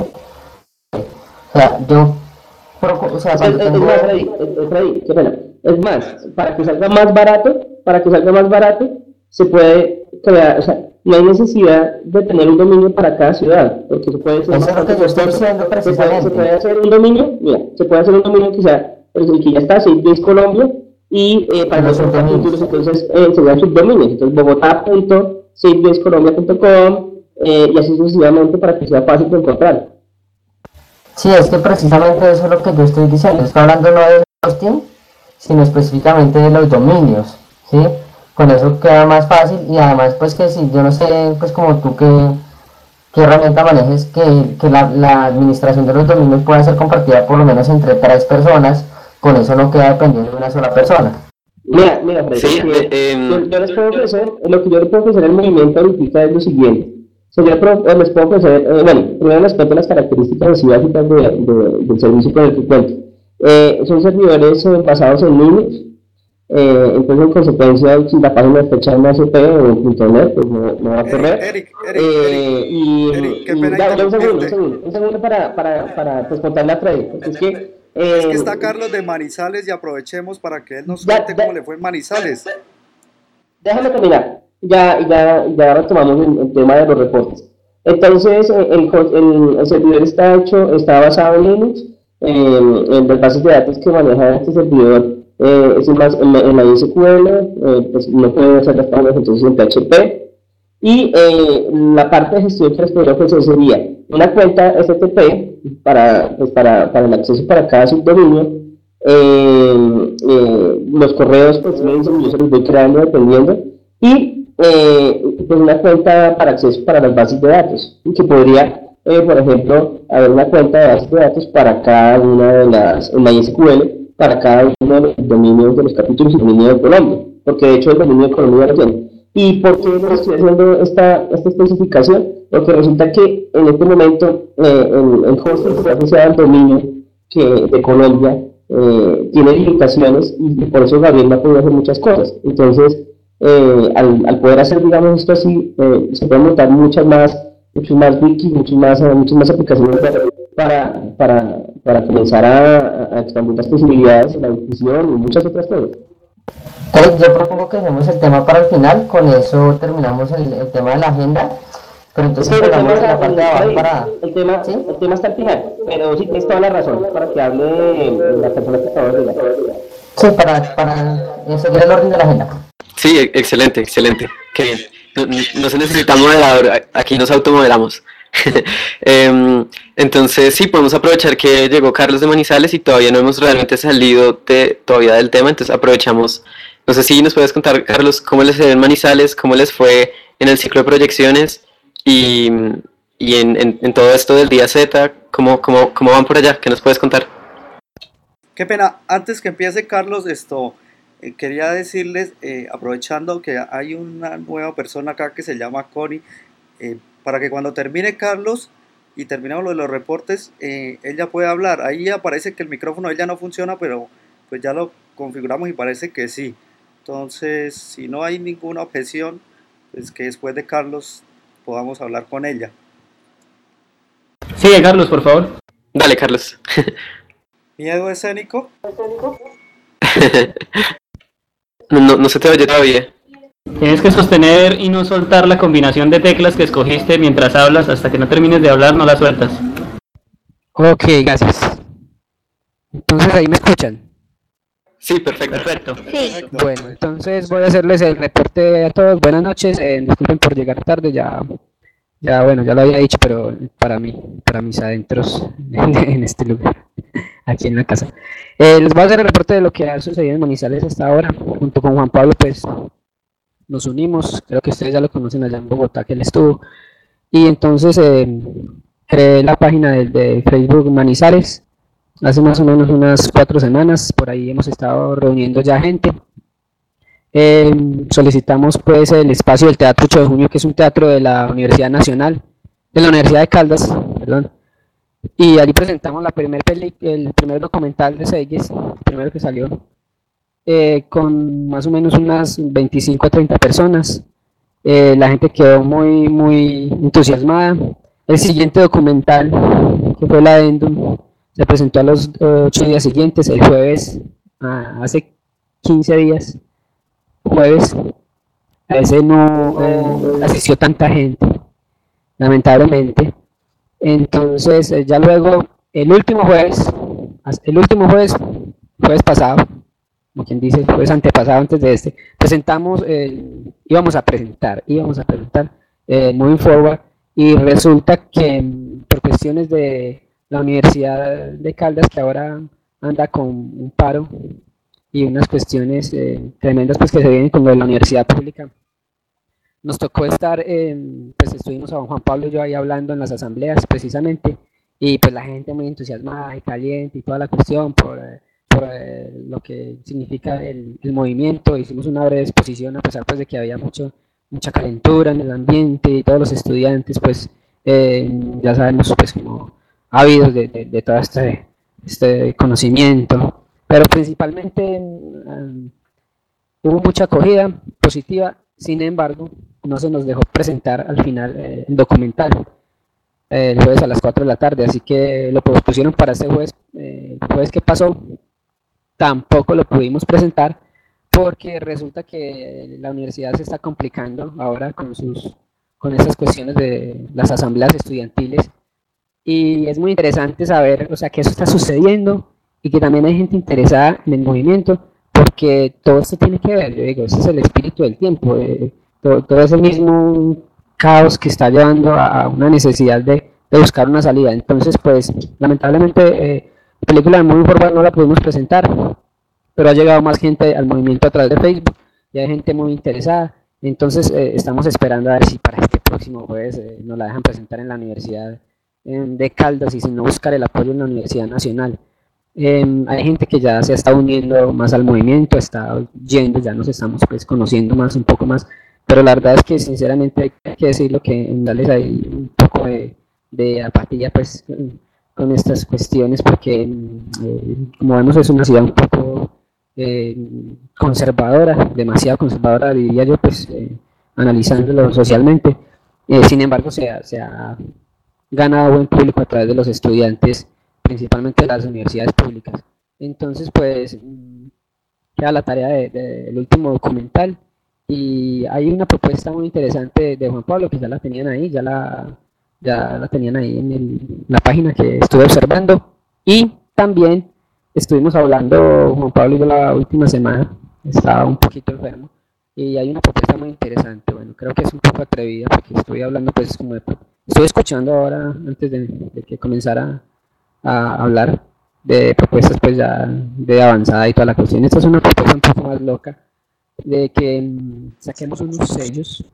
o sea, yo, o sea, Es, cuando es, es tengo... más, Freddy, es, Freddy, qué pena. Es más, para que salga más barato, para que salga más barato, se puede crear, o sea, no hay necesidad de tener un dominio para cada ciudad, porque se puede hacer Eso es lo que yo estoy diciendo se puede, precisamente. se puede hacer un dominio, mira, se puede hacer un dominio que sea, pues el que ya está, SafeBase Colombia, y eh, para los subdominios, entonces eh, serían subdominios, entonces bogotá punto safebase colombia punto com eh, y así sucesivamente para que sea fácil de encontrar. Sí, es que precisamente eso es lo que yo estoy diciendo, estoy hablando no del hosting, sino específicamente de los dominios, ¿sí? Con eso queda más fácil y además pues que si yo no sé pues como tú qué, qué herramienta manejes que, que la, la administración de los dominios pueda ser compartida por lo menos entre tres personas, con eso no queda dependiendo de una sola persona. Mira, mira, Freddy, Sí, que eh, yo, yo les puedo ofrecer, lo que yo les puedo ofrecer al movimiento ahorita es lo siguiente. O sea, yo pro- eh, les puedo ofrecer, eh, bueno, primero les cuento las características así básicas de, de, del servicio con el que cuento. Eh, son servidores eh, basados en Linux, eh, entonces en consecuencia si la página está echada en A S P o en .net, pues no, no va a correr. Eric, Eric, Eh, Eric, y, Eric, qué y pena da- da un segundo, un interrumpirte. segundo, un segundo para, para, para pues, contarle a Freddy, porque es que... eh, Es que está Carlos de Manizales y aprovechemos para que él nos Ya, cuente ya. cómo le fue en Manizales. Déjame terminar, ya, ya, ya retomamos el, el tema de los reportes. Entonces, eh, el, el, el servidor está hecho, está basado en Linux, eh, en las bases de datos que maneja este servidor, eh, es más en, en la S Q L, eh, pues no puede hacer las páginas entonces en P H P, y eh, la parte de gestión que les podría ofrecer sería una cuenta F T P para, pues para, para el acceso para cada subdominio. Eh, eh, los correos pues me dicen, yo se los voy creando dependiendo, y eh, pues una cuenta para acceso para las bases de datos, y que podría, eh, por ejemplo, haber una cuenta de bases de datos para cada una de las, en MySQL, para cada uno de los dominios de los capítulos y dominio de Colombia, porque de hecho el dominio de Colombia lo tiene. ¿Y por qué les estoy haciendo esta, esta especificación? Porque resulta que en este momento eh, el, el hosting que está asociado al dominio que, de Colombia eh, tiene limitaciones y por eso Gabriel no ha podido hacer muchas cosas. Entonces, eh, al, al poder hacer, digamos, esto así, eh, se pueden montar muchas más, muchos más wikis, muchas más, muchas más aplicaciones para, para, para comenzar a, a expandir las posibilidades, la difusión y muchas otras cosas. Entonces, yo propongo que dejemos el tema para el final, con eso terminamos el, el tema de la agenda, pero entonces Pero el tema, hablamos de la está, parte de abajo el, para... el, tema, ¿Sí? el tema está al final, pero sí tienes toda la razón para que hable eh, la persona que acaba de hablar. Sí, para, para seguir el orden de la agenda. Sí, e- excelente, excelente. Qué bien. No, no- no se necesita moderador, a- aquí nos automoderamos. Em, entonces, sí, podemos aprovechar que llegó Carlos de Manizales y todavía no hemos realmente salido de, todavía del tema, entonces aprovechamos. No sé si nos puedes contar, Carlos, cómo les fue en Manizales, cómo les fue en el ciclo de proyecciones y, y en, en- en todo esto del día Z, cómo, cómo, cómo van por allá, ¿qué nos puedes contar? Qué pena, antes que empiece Carlos, esto eh, quería decirles, eh, aprovechando que hay una nueva persona acá que se llama Connie, eh, para que cuando termine Carlos y terminemos lo de los reportes, eh, ella pueda hablar. Ahí aparece que el micrófono de ella no funciona, pero pues ya lo configuramos y parece que sí. Entonces, si no hay ninguna objeción, pues que después de Carlos podamos hablar con ella. Sigue, Carlos, por favor. Dale, Carlos. ¿Miedo escénico? No, no, no se te oye todavía. Tienes que sostener y no soltar la combinación de teclas que escogiste mientras hablas. Hasta que no termines de hablar, no la sueltas. Ok, gracias. Entonces ahí me escuchan. Sí, perfecto. Perfecto. Sí. Bueno, entonces voy a hacerles el reporte a todos. Buenas noches. Eh, disculpen por llegar tarde. Ya, ya bueno, ya lo había dicho, pero para mí, para mis adentros en este lugar, aquí en la casa. Eh, les voy a hacer el reporte de lo que ha sucedido en Manizales hasta ahora. Junto con Juan Pablo, pues nos unimos. Creo que ustedes ya lo conocen allá en Bogotá, que él estuvo. Y entonces eh, creé la página de, de Facebook Manizales. Hace más o menos unas cuatro semanas, por ahí hemos estado reuniendo ya gente. Eh, solicitamos pues el espacio del Teatro ocho de junio, que es un teatro de la Universidad Nacional, de la Universidad de Caldas, perdón. Y allí presentamos la primer peli, el primer documental de Seyes, el primero que salió, eh, con más o menos unas veinticinco a treinta personas. Eh, la gente quedó muy, muy entusiasmada. El siguiente documental, que fue la Addendum, se presentó a los eh, ocho días siguientes, el jueves, ah, hace quince días, jueves. A ese no eh, asistió tanta gente, lamentablemente. Entonces, eh, ya luego, el último jueves, el último jueves, jueves pasado, como quien dice, jueves antepasado antes de este, presentamos, eh, íbamos a presentar, íbamos a presentar eh, Moving Forward, y resulta que mm, por cuestiones de la Universidad de Caldas, que ahora anda con un paro y unas cuestiones eh, tremendas pues que se vienen con lo de la universidad pública, nos tocó estar, en, pues estuvimos a don Juan Pablo y yo ahí hablando en las asambleas precisamente, y pues la gente muy entusiasmada y caliente y toda la cuestión por, eh, por eh, lo que significa el, el movimiento. Hicimos una breve exposición a pesar pues de que había mucho, mucha calentura en el ambiente y todos los estudiantes pues eh, ya sabemos pues como ávidos de, de, de todo este, este conocimiento, pero principalmente um, hubo mucha acogida positiva. Sin embargo, no se nos dejó presentar al final eh, el documental eh, el jueves a las cuatro de la tarde, así que lo pospusieron para este jueves, eh, el jueves que pasó. Tampoco lo pudimos presentar porque resulta que la universidad se está complicando ahora con sus con estas cuestiones de las asambleas estudiantiles, y es muy interesante saber, o sea, que eso está sucediendo y que también hay gente interesada en el movimiento, porque todo esto tiene que ver, yo digo, ese es el espíritu del tiempo, eh, todo, todo es el mismo caos que está llevando a una necesidad de, de buscar una salida. Entonces, pues, lamentablemente, eh, la película de Moving Forward no la pudimos presentar, pero ha llegado más gente al movimiento a través de Facebook, y hay gente muy interesada. Entonces, eh, estamos esperando a ver si para este próximo jueves eh, nos la dejan presentar en la Universidad eh, de Caldas, y si no, buscar el apoyo en la Universidad Nacional. Eh, hay gente que ya se está uniendo más al movimiento, está yendo, ya nos estamos pues conociendo más, un poco más, pero la verdad es que sinceramente hay que decirlo, que en Dales hay un poco de, de apatía pues con estas cuestiones, porque eh, como vemos es una ciudad un poco eh, conservadora, demasiado conservadora diría yo, pues eh, analizándolo socialmente. Eh, sin embargo se ha, se ha ganado buen público a través de los estudiantes, principalmente de las universidades públicas. Entonces, pues, queda la tarea del de, de, último documental. Y hay una propuesta muy interesante de Juan Pablo que ya la tenían ahí, ya la, ya la tenían ahí en el, la página que estuve observando. Y también estuvimos hablando, Juan Pablo y yo la última semana, estaba un poquito enfermo, y hay una propuesta muy interesante. Bueno, creo que es un poco atrevida porque estoy hablando pues como de, estoy escuchando ahora antes de, de que comenzara a hablar de propuestas pues ya de avanzada y toda la cuestión. Esta es una propuesta un poco más loca de que um, saquemos unos sellos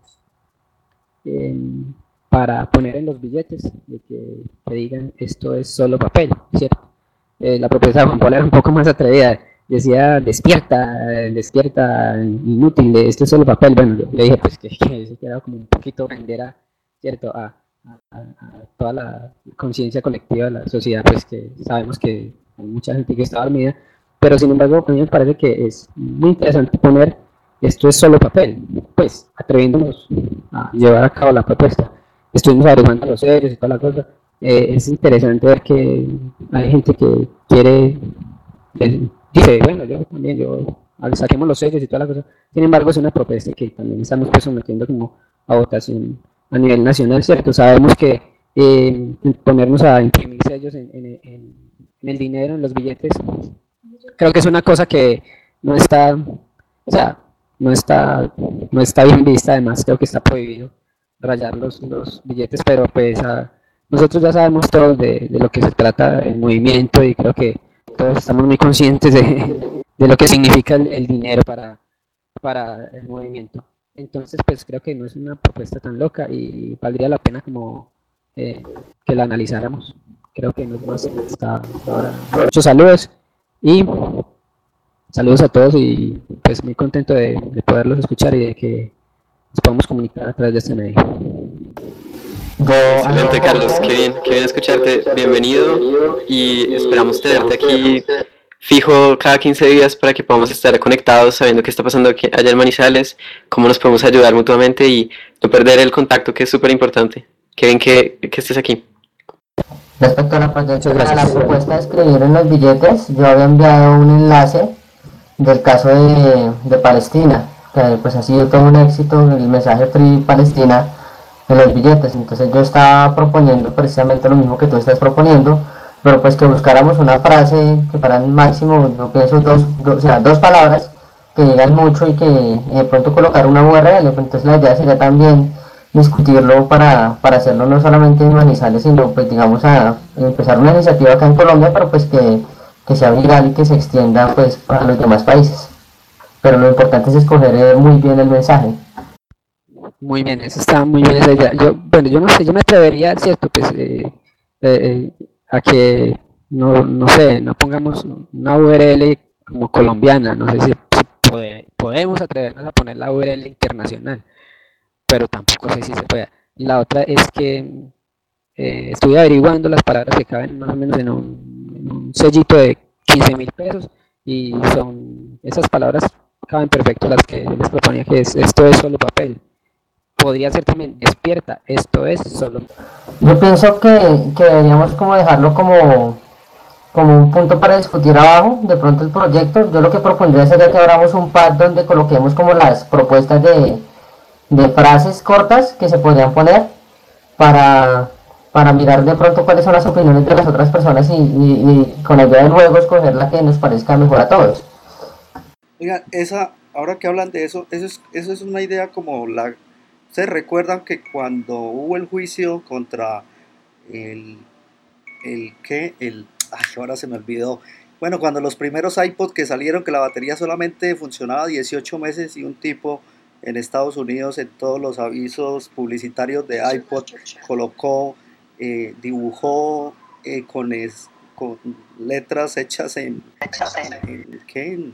eh, para poner en los billetes de que, que digan esto es solo papel, ¿cierto? Eh, la propuesta de Juan Pablo era un poco más atrevida, decía despierta, despierta, inútil, esto es solo papel. Bueno, yo le dije pues que, que eso quedaba como un poquito vender a, ¿cierto? A, a, a toda la conciencia colectiva de la sociedad, pues que sabemos que hay mucha gente que está dormida, pero sin embargo a mí me parece que es muy interesante poner esto es solo papel, pues atreviéndonos a llevar a cabo la propuesta. Estuvimos averiguando los sellos y toda la cosa. Eh, es interesante ver que hay gente que quiere, eh, dice, bueno, yo también, yo saquemos los sellos y toda la cosa. Sin embargo, es una propuesta que también estamos pues sometiendo como a votación a nivel nacional, ¿cierto? Sabemos que eh, ponernos a imprimir sellos en, en, en, en el dinero, en los billetes, creo que es una cosa que no está, o sea, no está, no está bien vista. Además creo que está prohibido rayar los, los billetes, pero pues a, nosotros ya sabemos todos de, de lo que se trata el movimiento, y creo que todos estamos muy conscientes de, de lo que significa el, el dinero para, para el movimiento. Entonces pues creo que no es una propuesta tan loca y valdría la pena como eh, que la analizáramos. Creo que no es más hasta ahora. Muchos saludos y saludos a todos, y pues muy contento de, de poderlos escuchar y de que nos podamos comunicar a través de este medio. Excelente, Carlos, qué bien, qué bien escucharte, bienvenido, y esperamos tenerte aquí fijo cada quince días para que podamos estar conectados, sabiendo qué está pasando aquí, allá en Manizales, cómo nos podemos ayudar mutuamente y no perder el contacto, que es súper importante. Qué bien que, que estés aquí. Respecto a la, a la propuesta de escribir en los billetes, yo había enviado un enlace del caso de, de Palestina, que pues ha sido todo un éxito el mensaje Free Palestina en los billetes. Entonces yo estaba proponiendo precisamente lo mismo que tú estás proponiendo, pero pues que buscáramos una frase que para el máximo, yo pienso dos, dos, o sea, dos palabras que digan mucho y que y de pronto colocar una U R L. Entonces la idea sería también discutirlo para, para hacerlo no solamente en Manizales, sino pues digamos a empezar una iniciativa acá en Colombia, pero pues que que sea viral y que se extienda pues para los demás países. Pero lo importante es escoger muy bien el mensaje. Muy bien, eso está muy bien esa idea. Yo, bueno, yo no sé, yo me atrevería, cierto, pues eh, eh, a que no, no sé, no pongamos una U R L como colombiana. No sé si, si puede, podemos atrevernos a poner la U R L internacional, pero tampoco sé si se puede. La otra es que eh, estuve averiguando las palabras que caben más o menos en un un sellito de quince mil pesos, y son esas palabras caben perfecto las que les proponía, que es esto es solo papel. Podría ser también despierta, esto es solo. Yo pienso que, que deberíamos como dejarlo como, como un punto para discutir abajo, de pronto el proyecto. Yo lo que propondría sería que abramos un pad donde coloquemos como las propuestas de, de frases cortas que se podrían poner para para mirar de pronto cuáles son las opiniones de las otras personas y, y, y con la idea de luego escoger la que nos parezca mejor a todos. Oigan, esa, ahora que hablan de eso, eso es, eso es una idea como la... ¿Ustedes recuerdan que cuando hubo el juicio contra el... el ¿qué? El... Ay, ahora se me olvidó. Bueno, cuando los primeros iPod que salieron, que la batería solamente funcionaba dieciocho meses, y un tipo en Estados Unidos en todos los avisos publicitarios de iPod colocó... Eh, dibujó eh, con, es, con letras hechas en, en ¿qué? En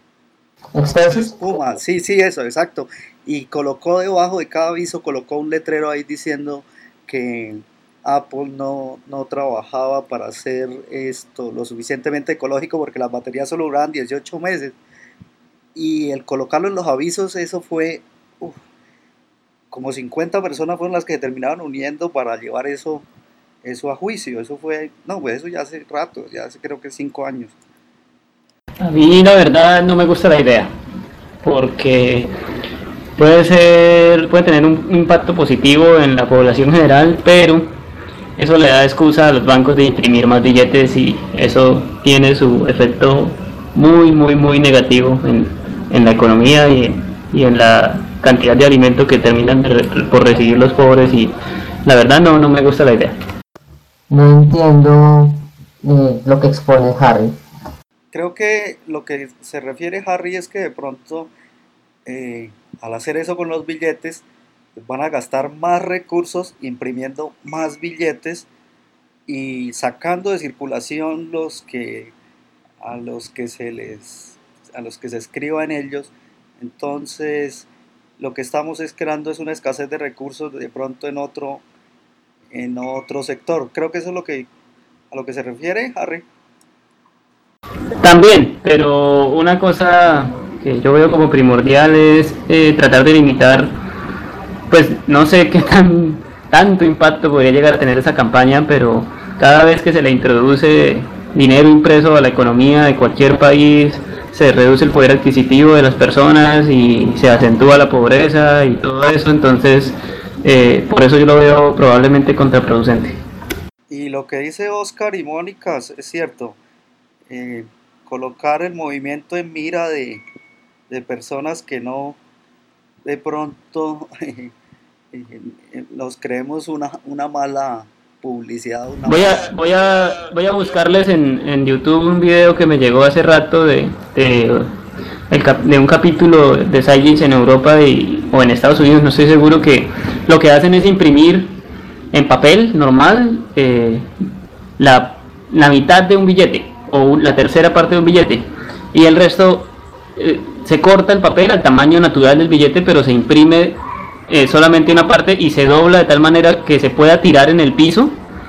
espuma, sí, sí, eso, exacto, y colocó debajo de cada aviso, colocó un letrero ahí diciendo que Apple no, no trabajaba para hacer esto lo suficientemente ecológico porque las baterías solo duraban dieciocho meses, y el colocarlo en los avisos, eso fue uf, como cincuenta personas fueron las que se terminaron uniendo para llevar eso, eso a juicio. Eso fue, no, pues eso ya hace rato, ya hace creo que cinco años. A mí la verdad no me gusta la idea, porque puede ser, puede tener un impacto positivo en la población general, pero eso le da excusa a los bancos de imprimir más billetes y eso tiene su efecto muy, muy, muy negativo en, en la economía y, y en la cantidad de alimento que terminan de, por recibir los pobres, y la verdad no, no me gusta la idea. No entiendo eh, lo que expone Harry. Creo que lo que se refiere Harry es que de pronto eh, al hacer eso con los billetes van a gastar más recursos imprimiendo más billetes y sacando de circulación los que a los que se les a los que se escriba en ellos. Entonces lo que estamos es creando es una escasez de recursos de pronto en otro en otro sector. Creo que eso es lo que a lo que se refiere Harry. También, pero una cosa que yo veo como primordial es eh, tratar de limitar, pues no sé qué tan tanto impacto podría llegar a tener esa campaña, pero cada vez que se le introduce dinero impreso a la economía de cualquier país, se reduce el poder adquisitivo de las personas y se acentúa la pobreza y todo eso. Entonces eh, por eso yo lo veo probablemente contraproducente. Y lo que dice Oscar y Mónica es cierto. Eh, colocar el movimiento en mira de, de personas que no de pronto eh, eh, nos creemos una, una mala publicidad. Una voy, mala... a, voy, a, voy a buscarles en, en YouTube un video que me llegó hace rato de, de, el cap, de un capítulo de Science en Europa y, o en Estados Unidos, no estoy seguro, que lo que hacen es imprimir en papel normal eh, la, la mitad de un billete o la tercera parte de un billete, y el resto eh, se corta el papel al tamaño natural del billete, pero se imprime eh, solamente una parte y se dobla de tal manera que se pueda tirar en el piso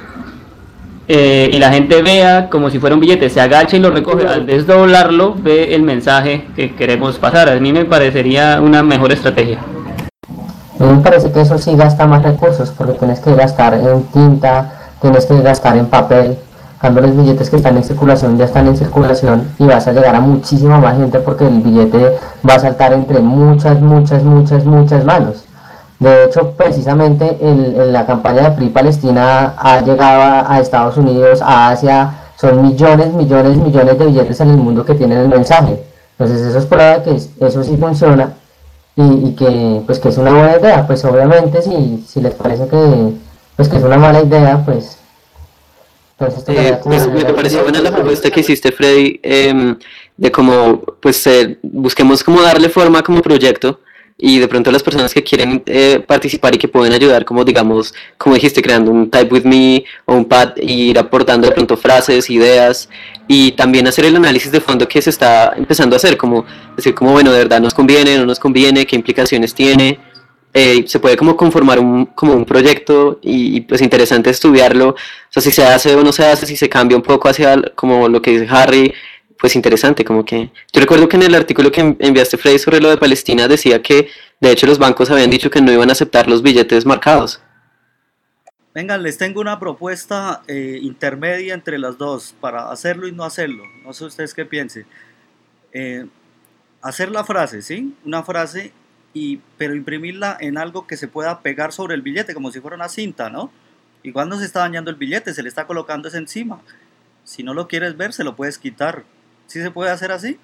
eh, y la gente vea como si fuera un billete, se agacha y lo recoge, al desdoblarlo ve el mensaje que queremos pasar. A mí me parecería una mejor estrategia. A mí me parece que eso sí gasta más recursos, porque tienes que gastar en tinta, tienes que gastar en papel. Cuando los billetes que están en circulación ya están en circulación y vas a llegar a muchísima más gente, porque el billete va a saltar entre muchas, muchas, muchas, muchas manos. De hecho, precisamente el, el, la campaña de Free Palestina ha llegado a, a Estados Unidos, a Asia. Son millones, millones, millones de billetes en el mundo que tienen el mensaje. Entonces eso es prueba de que eso sí funciona y, y que, pues, que es una buena idea. Pues obviamente si, si les parece que, pues, que es una mala idea, pues... Eh, pues me pareció buena la propuesta que hiciste, Freddy, eh, de cómo pues eh, busquemos cómo darle forma como proyecto, y de pronto las personas que quieren eh, participar y que pueden ayudar, como digamos, como dijiste, creando un Type With Me o un pad, y ir aportando de pronto frases, ideas, y también hacer el análisis de fondo que se está empezando a hacer, como decir como bueno, de verdad nos conviene, no nos conviene, qué implicaciones tiene. Eh, se puede como conformar un, como un proyecto y, y pues interesante estudiarlo, o sea, si se hace o no se hace, si se cambia un poco hacia como lo que dice Harry, pues interesante, como que yo recuerdo que en el artículo que enviaste, Freddy, sobre lo de Palestina decía que de hecho los bancos habían dicho que no iban a aceptar los billetes marcados. Vengan, les tengo una propuesta eh, intermedia entre las dos, para hacerlo y no hacerlo, no sé ustedes qué piensen. Eh, hacer la frase, ¿sí? Una frase, y, pero imprimirla en algo que se pueda pegar sobre el billete, como si fuera una cinta, ¿no? Igual no se está dañando el billete, se le está colocando eso encima. Si no lo quieres ver, se lo puedes quitar. ¿Sí se puede hacer así?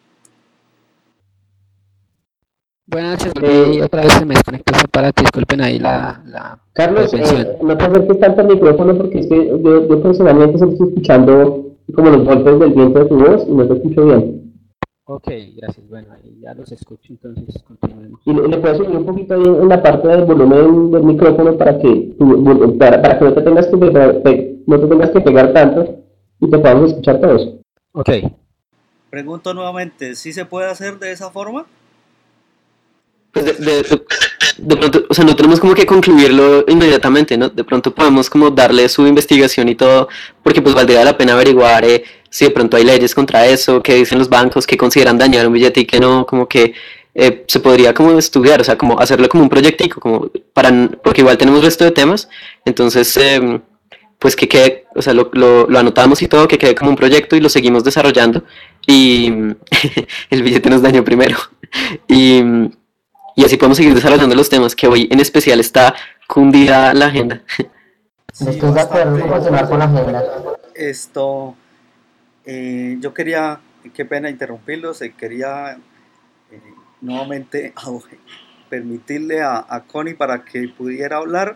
Buenas noches, eh, otra vez se me desconectó ese aparato, disculpen ahí la, la Carlos, eh, no te acerques tanto al micrófono porque es que yo, yo personalmente solo estoy escuchando como los golpes del viento de tu voz y no te escucho bien. Ok, gracias, bueno, ahí ya los escucho, entonces continuemos. Y le, le puedes subir un poquito ahí en la parte del volumen del micrófono para que, tu, para, para que no te tengas que pegar, pe, no te tengas que pegar tanto y te podamos escuchar todos. Ok. Pregunto nuevamente, ¿sí se puede hacer de esa forma? Pues de, de, de, de pronto, o sea, no tenemos como que concluirlo inmediatamente, ¿no? De pronto podemos como darle su investigación y todo, porque pues valdría la pena averiguar eh, si de pronto hay leyes contra eso, qué dicen los bancos, qué consideran dañar un billete y qué no, como que eh, se podría como estudiar, o sea, como hacerlo como un proyectico, como para, porque igual tenemos resto de temas, entonces eh, pues que quede, o sea, lo, lo, lo anotamos y todo, que quede como un proyecto y lo seguimos desarrollando. Y el billete nos dañó primero. Y, y así podemos seguir desarrollando los temas, que hoy en especial está cundida la agenda. Sí, Estoy de acuerdo con continuar con la agenda. Esto, eh, yo quería, qué pena interrumpirlos, eh, quería eh, nuevamente oh, permitirle a, a Connie para que pudiera hablar.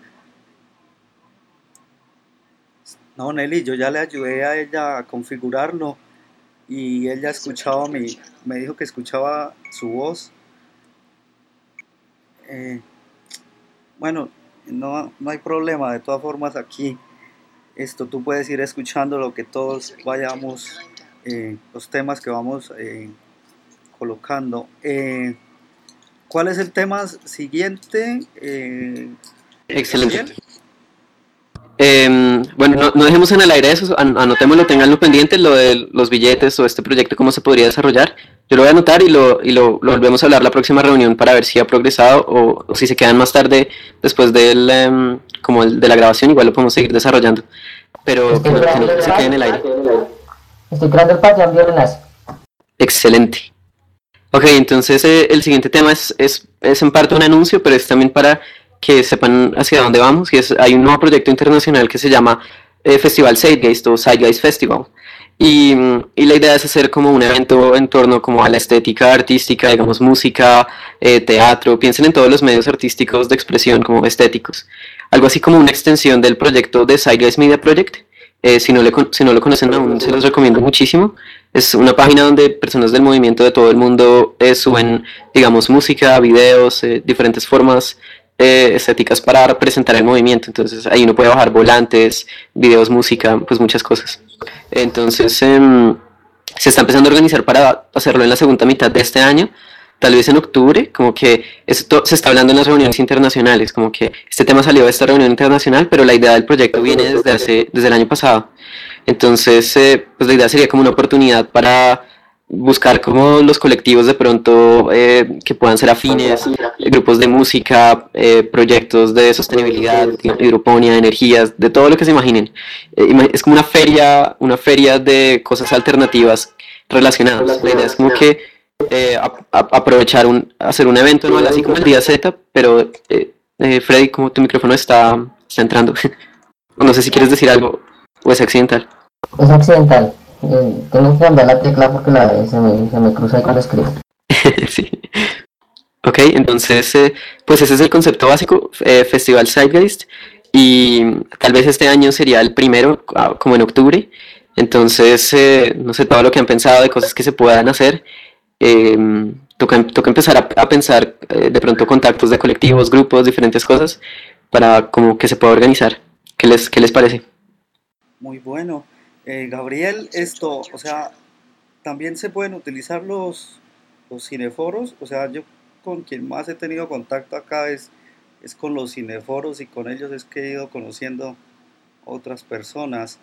No, Nelly, yo ya le ayudé a ella a configurarlo y ella escuchaba mi, me dijo que escuchaba su voz. Eh, bueno, no, no hay problema, de todas formas aquí esto tú puedes ir escuchando lo que todos vayamos, eh, los temas que vamos eh, colocando. Eh, ¿Cuál es el tema siguiente? Eh, Excelente. Gabriel. Eh, bueno, no, no dejemos en el aire eso, an- anotémoslo, tenganlo pendiente, lo de los billetes o este proyecto, cómo se podría desarrollar. Yo lo voy a anotar y lo, y lo, lo volvemos a hablar la próxima reunión para ver si ha progresado o, o si se quedan más tarde después del, em, como el, de la grabación, igual lo podemos seguir desarrollando. Pero que no, que no se quede en el aire. Estoy creando el patio en enlace. Excelente. Ok, entonces eh, el siguiente tema es, es, es en parte un anuncio, pero es también para que sepan hacia dónde vamos. Y es, hay un nuevo proyecto internacional que se llama eh, Festival Zeitgeist o Zeitgeist Festival. Y, y la idea es hacer como un evento en torno como a la estética artística, digamos música, eh, teatro, piensen en todos los medios artísticos de expresión como estéticos. Algo así como una extensión del proyecto de Zeitgeist Media Project. Eh, si, no le, si no lo conocen aún, se los recomiendo muchísimo. Es una página donde personas del movimiento de todo el mundo eh, suben, digamos, música, videos, eh, diferentes formas eh, estéticas para representar el movimiento. Entonces ahí uno puede bajar volantes, videos, música, pues muchas cosas. Entonces eh, se está empezando a organizar para hacerlo en la segunda mitad de este año, tal vez en octubre, como que esto se está hablando en las reuniones internacionales, como que este tema salió de esta reunión internacional, pero la idea del proyecto viene desde hace, desde el año pasado. Entonces, eh, pues la idea sería como una oportunidad para buscar como los colectivos de pronto eh, que puedan ser afines, eh, grupos de música, eh, proyectos de sostenibilidad, hidroponía, energías, de todo lo que se imaginen. Eh, ima- es como una feria, una feria de cosas alternativas relacionadas. La idea es como que eh, a- a- aprovechar un, hacer un evento anual así como el día Z, pero eh, eh, Freddy, como tu micrófono está, está entrando. No sé si quieres decir algo o es accidental. Es accidental. Eh, tengo que cambiar la tecla porque la, se, me, se me cruza ahí cuando escribo. Sí. Ok, entonces, eh, pues ese es el concepto básico, eh, Festival Zeitgeist, y tal vez este año sería el primero, ah, como en octubre. Entonces, eh, no sé, todo lo que han pensado de cosas que se puedan hacer, eh, toca, toca empezar a, a pensar eh, de pronto contactos de colectivos, grupos, diferentes cosas, para como que se pueda organizar. ¿Qué les, qué les parece? Muy bueno. Eh, Gabriel, esto, o sea, también se pueden utilizar los, los cineforos. O sea, yo con quien más he tenido contacto acá es, es con los cineforos y con ellos es que he ido conociendo otras personas.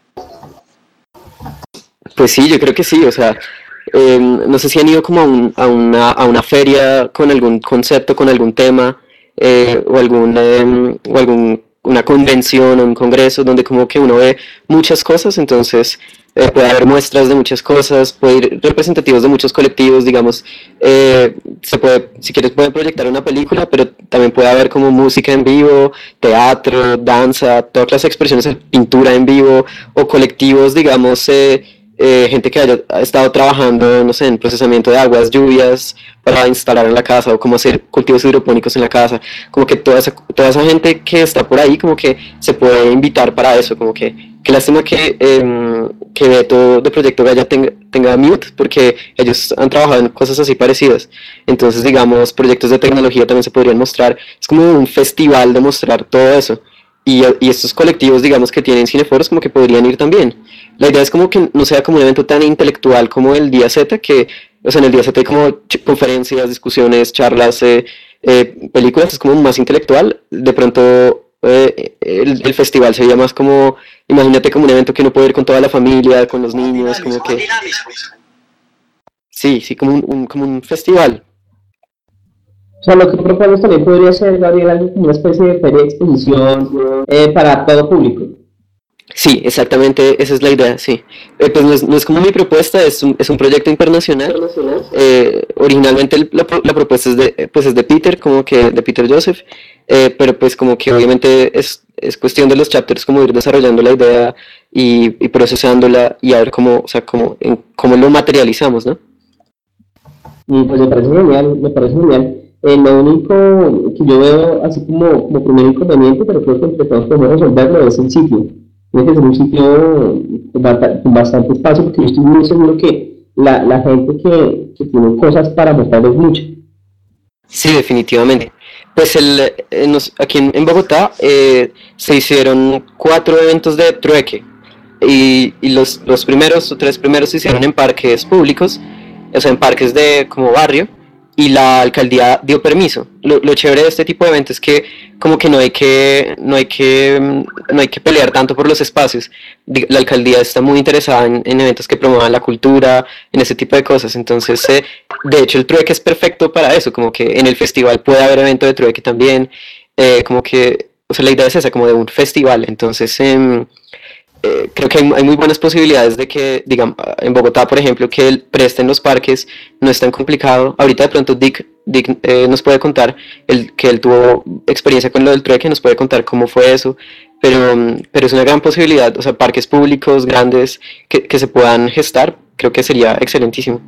Pues sí, yo creo que sí, o sea, eh, no sé si han ido como a, un- a una, a una feria con algún concepto, con algún tema, eh, o algún, eh, o algún, una convención o un congreso donde como que uno ve muchas cosas, entonces eh, puede haber muestras de muchas cosas, puede ir representativos de muchos colectivos, digamos, eh, se puede, si quieres pueden proyectar una película, pero también puede haber como música en vivo, teatro, danza, toda clase de expresiones, pintura en vivo, o colectivos, digamos, eh, eh, gente que haya estado trabajando, no sé, en procesamiento de aguas, lluvias, para instalar en la casa, o cómo hacer cultivos hidropónicos en la casa, como que toda esa, toda esa gente que está por ahí, como que se puede invitar para eso, como que, qué lástima que, eh, que Beto de Proyecto Gaia tenga, tenga mute, porque ellos han trabajado en cosas así parecidas, entonces digamos, proyectos de tecnología también se podrían mostrar, es como un festival de mostrar todo eso, y, y estos colectivos, digamos, que tienen cineforos, como que podrían ir también. La idea es como que no sea como un evento tan intelectual como el Día Z, que, o sea, en el Día Z hay como ch- conferencias, discusiones, charlas, eh, eh, películas, es como más intelectual. De pronto eh, el, el festival sería más como, imagínate como un evento que uno puede ir con toda la familia, con los niños, como que... Sí, sí, como un, un- como un festival. O sea, lo que propones también podría ser, Gabriel, algo como una especie de feria de exposición eh, para todo público. Sí, exactamente, esa es la idea, sí. Eh, pues no es, no es como mi propuesta, es un, es un proyecto internacional. Eh, originalmente el- la, pro- la propuesta es de, eh, pues es de Peter, como que de Peter Joseph, eh, pero pues como que obviamente es, es cuestión de los chapters como ir desarrollando la idea y, y procesándola y a ver cómo, o sea, cómo, en- cómo lo materializamos, ¿no? Y pues me parece genial, me parece genial. Eh, lo único que yo veo así como, como primer inconveniente, pero creo que entre todos podemos resolverlo, es el sitio. Tiene que ser un sitio con bata- con bastante espacio, porque yo estoy muy seguro que la, la gente que, que tiene cosas para mostrar es mucha. Sí, definitivamente. Pues el, eh, nos- aquí en, en Bogotá eh, se hicieron cuatro eventos de trueque y, y los, los primeros o tres primeros se hicieron en parques públicos, o sea, en parques de como barrio, y la alcaldía dio permiso. Lo, lo chévere de este tipo de eventos es que como que no hay que no hay que mm, no hay que pelear tanto por los espacios. Di- La alcaldía está muy interesada en, en eventos que promuevan la cultura, en ese tipo de cosas. Entonces, eh, de hecho, el trueque es perfecto para eso, como que en el festival puede haber evento de trueque también, eh, como que, o sea, la idea es esa, como de un festival. Entonces, em, eh, creo que hay, hay muy buenas posibilidades de que, digamos, en Bogotá, por ejemplo, que el presten los parques no es tan complicado. Ahorita de pronto Dick, Dick eh, nos puede contar el, que él tuvo experiencia con lo del trueque, nos puede contar cómo fue eso, pero, mm, pero es una gran posibilidad, o sea, parques públicos grandes que, que se puedan gestar, creo que sería excelentísimo.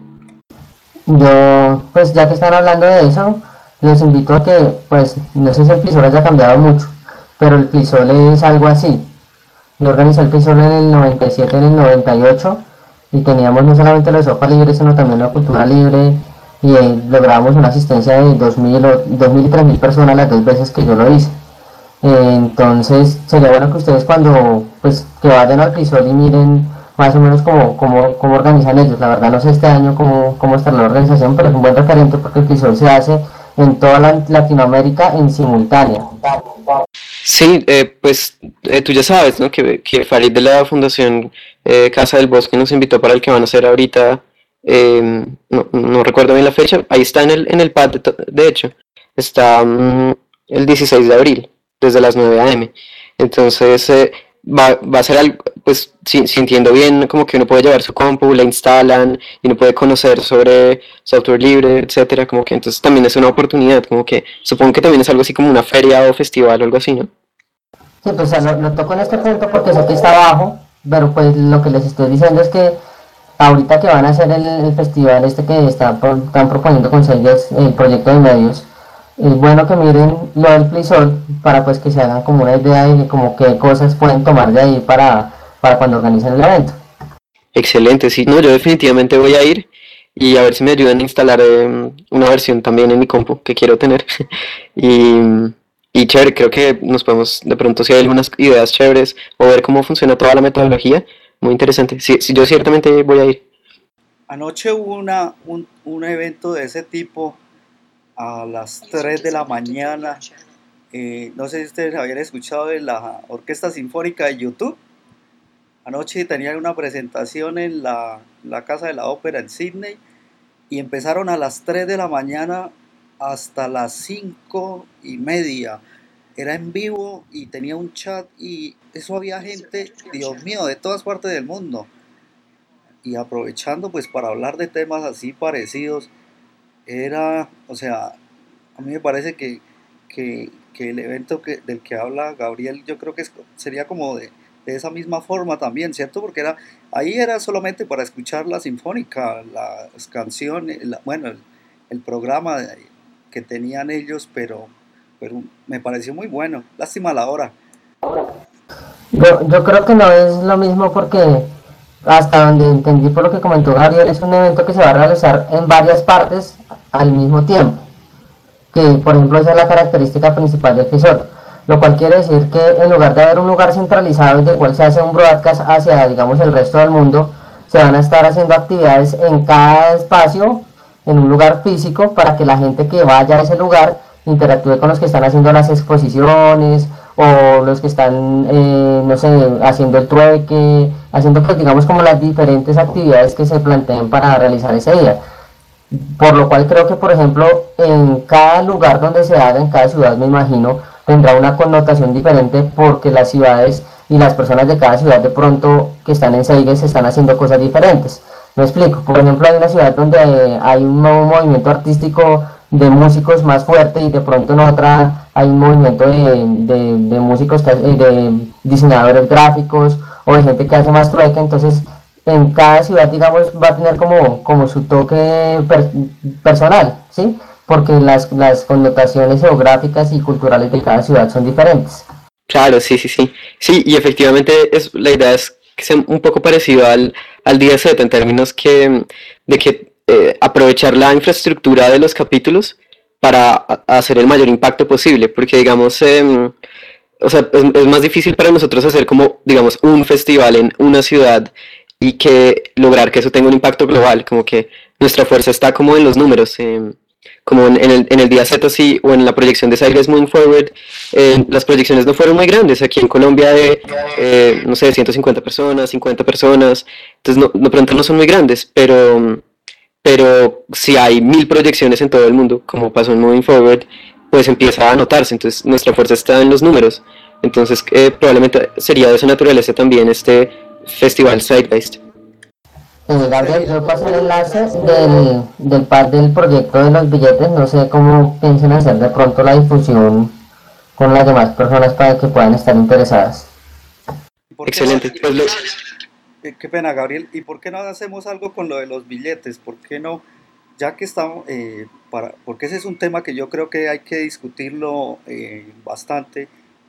Yo, pues ya que están hablando de eso, les invito a que, pues, no sé si el Clisol haya cambiado mucho, pero el Clisol es algo así. Yo organizé el Clisol en el noventa y siete, en el noventa y ocho, y teníamos no solamente la sopa libre, sino también la cultura libre, y eh, logramos una asistencia de dos mil o dos mil y tres mil personas las dos veces que yo lo hice. Eh, entonces sería bueno que ustedes cuando pues que vayan al Crisol y miren más o menos cómo, cómo, cómo organizan ellos. La verdad no sé este año cómo, cómo está la organización, pero es un buen referente porque el Crisol se hace en toda la Latinoamérica en simultánea. Sí, eh, pues eh, tú ya sabes, ¿no? Que, que Farid de la Fundación eh, Casa del Bosque nos invitó para el que van a hacer ahorita, eh, no, no recuerdo bien la fecha, ahí está en el, en el pad, de, to- de hecho, está mm, el dieciséis de abril, desde las nueve a m. Entonces eh, va, va a ser algo, pues si, si entiendo bien, como que uno puede llevar su compu, la instalan y uno puede conocer sobre software libre, etcétera, como que entonces también es una oportunidad, como que supongo que también es algo así como una feria o festival o algo así, ¿no? Sí, pues o sea, lo, lo toco en este punto porque sé que está abajo, pero pues lo que les estoy diciendo es que ahorita que van a hacer el, el festival este que está pro- están proponiendo con Sellas, el proyecto de medios, es bueno que miren lo del Plisol para pues que se hagan como una idea de como qué cosas pueden tomar de ahí para, para cuando organicen el evento. Excelente, sí, no, yo definitivamente voy a ir y a ver si me ayudan a instalar eh, una versión también en mi compu que quiero tener. y, y chévere, creo que nos podemos, de pronto si hay algunas ideas chéveres o ver cómo funciona toda la metodología, muy interesante. Sí, sí, yo ciertamente voy a ir. Anoche hubo una, un, un evento de ese tipo a las tres de la mañana. Eh, no sé si ustedes habían escuchado de la Orquesta Sinfónica de YouTube. Anoche tenían una presentación en la, la Casa de la Ópera en Sydney y empezaron a las tres de la mañana hasta las cinco y media. Era en vivo y tenía un chat y eso había gente, Dios mío, de todas partes del mundo. Y aprovechando pues para hablar de temas así parecidos, era, o sea, a mí me parece que, que, que el evento que, del que habla Gabriel, yo creo que es- sería como de, de esa misma forma también, ¿cierto? Porque era, ahí era solamente para escuchar la sinfónica, las canciones, la- bueno, el, el programa de- que tenían ellos, pero, pero me pareció muy bueno. Lástima la hora. Yo, yo creo que no es lo mismo porque hasta donde entendí por lo que comentó Gabriel es un evento que se va a realizar en varias partes al mismo tiempo, que por ejemplo esa es la característica principal del Crisol, lo cual quiere decir que en lugar de haber un lugar centralizado desde el cual se hace un broadcast hacia digamos el resto del mundo, se van a estar haciendo actividades en cada espacio, en un lugar físico, para que la gente que vaya a ese lugar interactúe con los que están haciendo las exposiciones o los que están, eh, no sé, haciendo el trueque, haciendo pues digamos como las diferentes actividades que se planteen para realizar ese día. Por lo cual creo que, por ejemplo, en cada lugar donde se haga, en cada ciudad, me imagino, tendrá una connotación diferente porque las ciudades y las personas de cada ciudad de pronto que están en Zeitgeist están haciendo cosas diferentes. Me explico, por ejemplo hay una ciudad donde hay un nuevo movimiento artístico de músicos más fuerte y de pronto en otra hay un movimiento de, de, de músicos, que, de diseñadores gráficos o de gente que hace más trueque, entonces en cada ciudad digamos va a tener como, como su toque per, personal, ¿sí? Porque las, las connotaciones geográficas y culturales de cada ciudad son diferentes. Claro, sí, sí, sí. Sí, y efectivamente es, la idea es que sea un poco parecido al, al día Z en términos que, de que eh, aprovechar la infraestructura de los capítulos para a, hacer el mayor impacto posible, porque digamos, eh, o sea, es, es más difícil para nosotros hacer como, digamos, un festival en una ciudad y que lograr que eso tenga un impacto global, como que nuestra fuerza está como en los números, eh, como en, en, el, en el día Z sí, o en la proyección de Zeitgeist Moving Forward, eh, las proyecciones no fueron muy grandes, aquí en Colombia de, eh, no sé, ciento cincuenta personas, cincuenta personas, entonces no, no pronto no son muy grandes, pero, pero si hay mil proyecciones en todo el mundo, como pasó en Moving Forward, pues empieza a notarse, entonces nuestra fuerza está en los números, entonces eh, probablemente sería de esa naturaleza también este festival Zeitgeist. Eh, Gabriel, yo paso el enlace del, del par del proyecto de los billetes, no sé cómo piensan hacer de pronto la difusión con las demás personas para que puedan estar interesadas. Excelente. No, pues lo... eh, qué pena, Gabriel, ¿y por qué no hacemos algo con lo de los billetes? ¿Por qué no, ya que estamos, eh, para, porque ese es un tema que yo creo que hay que discutirlo eh, bastante,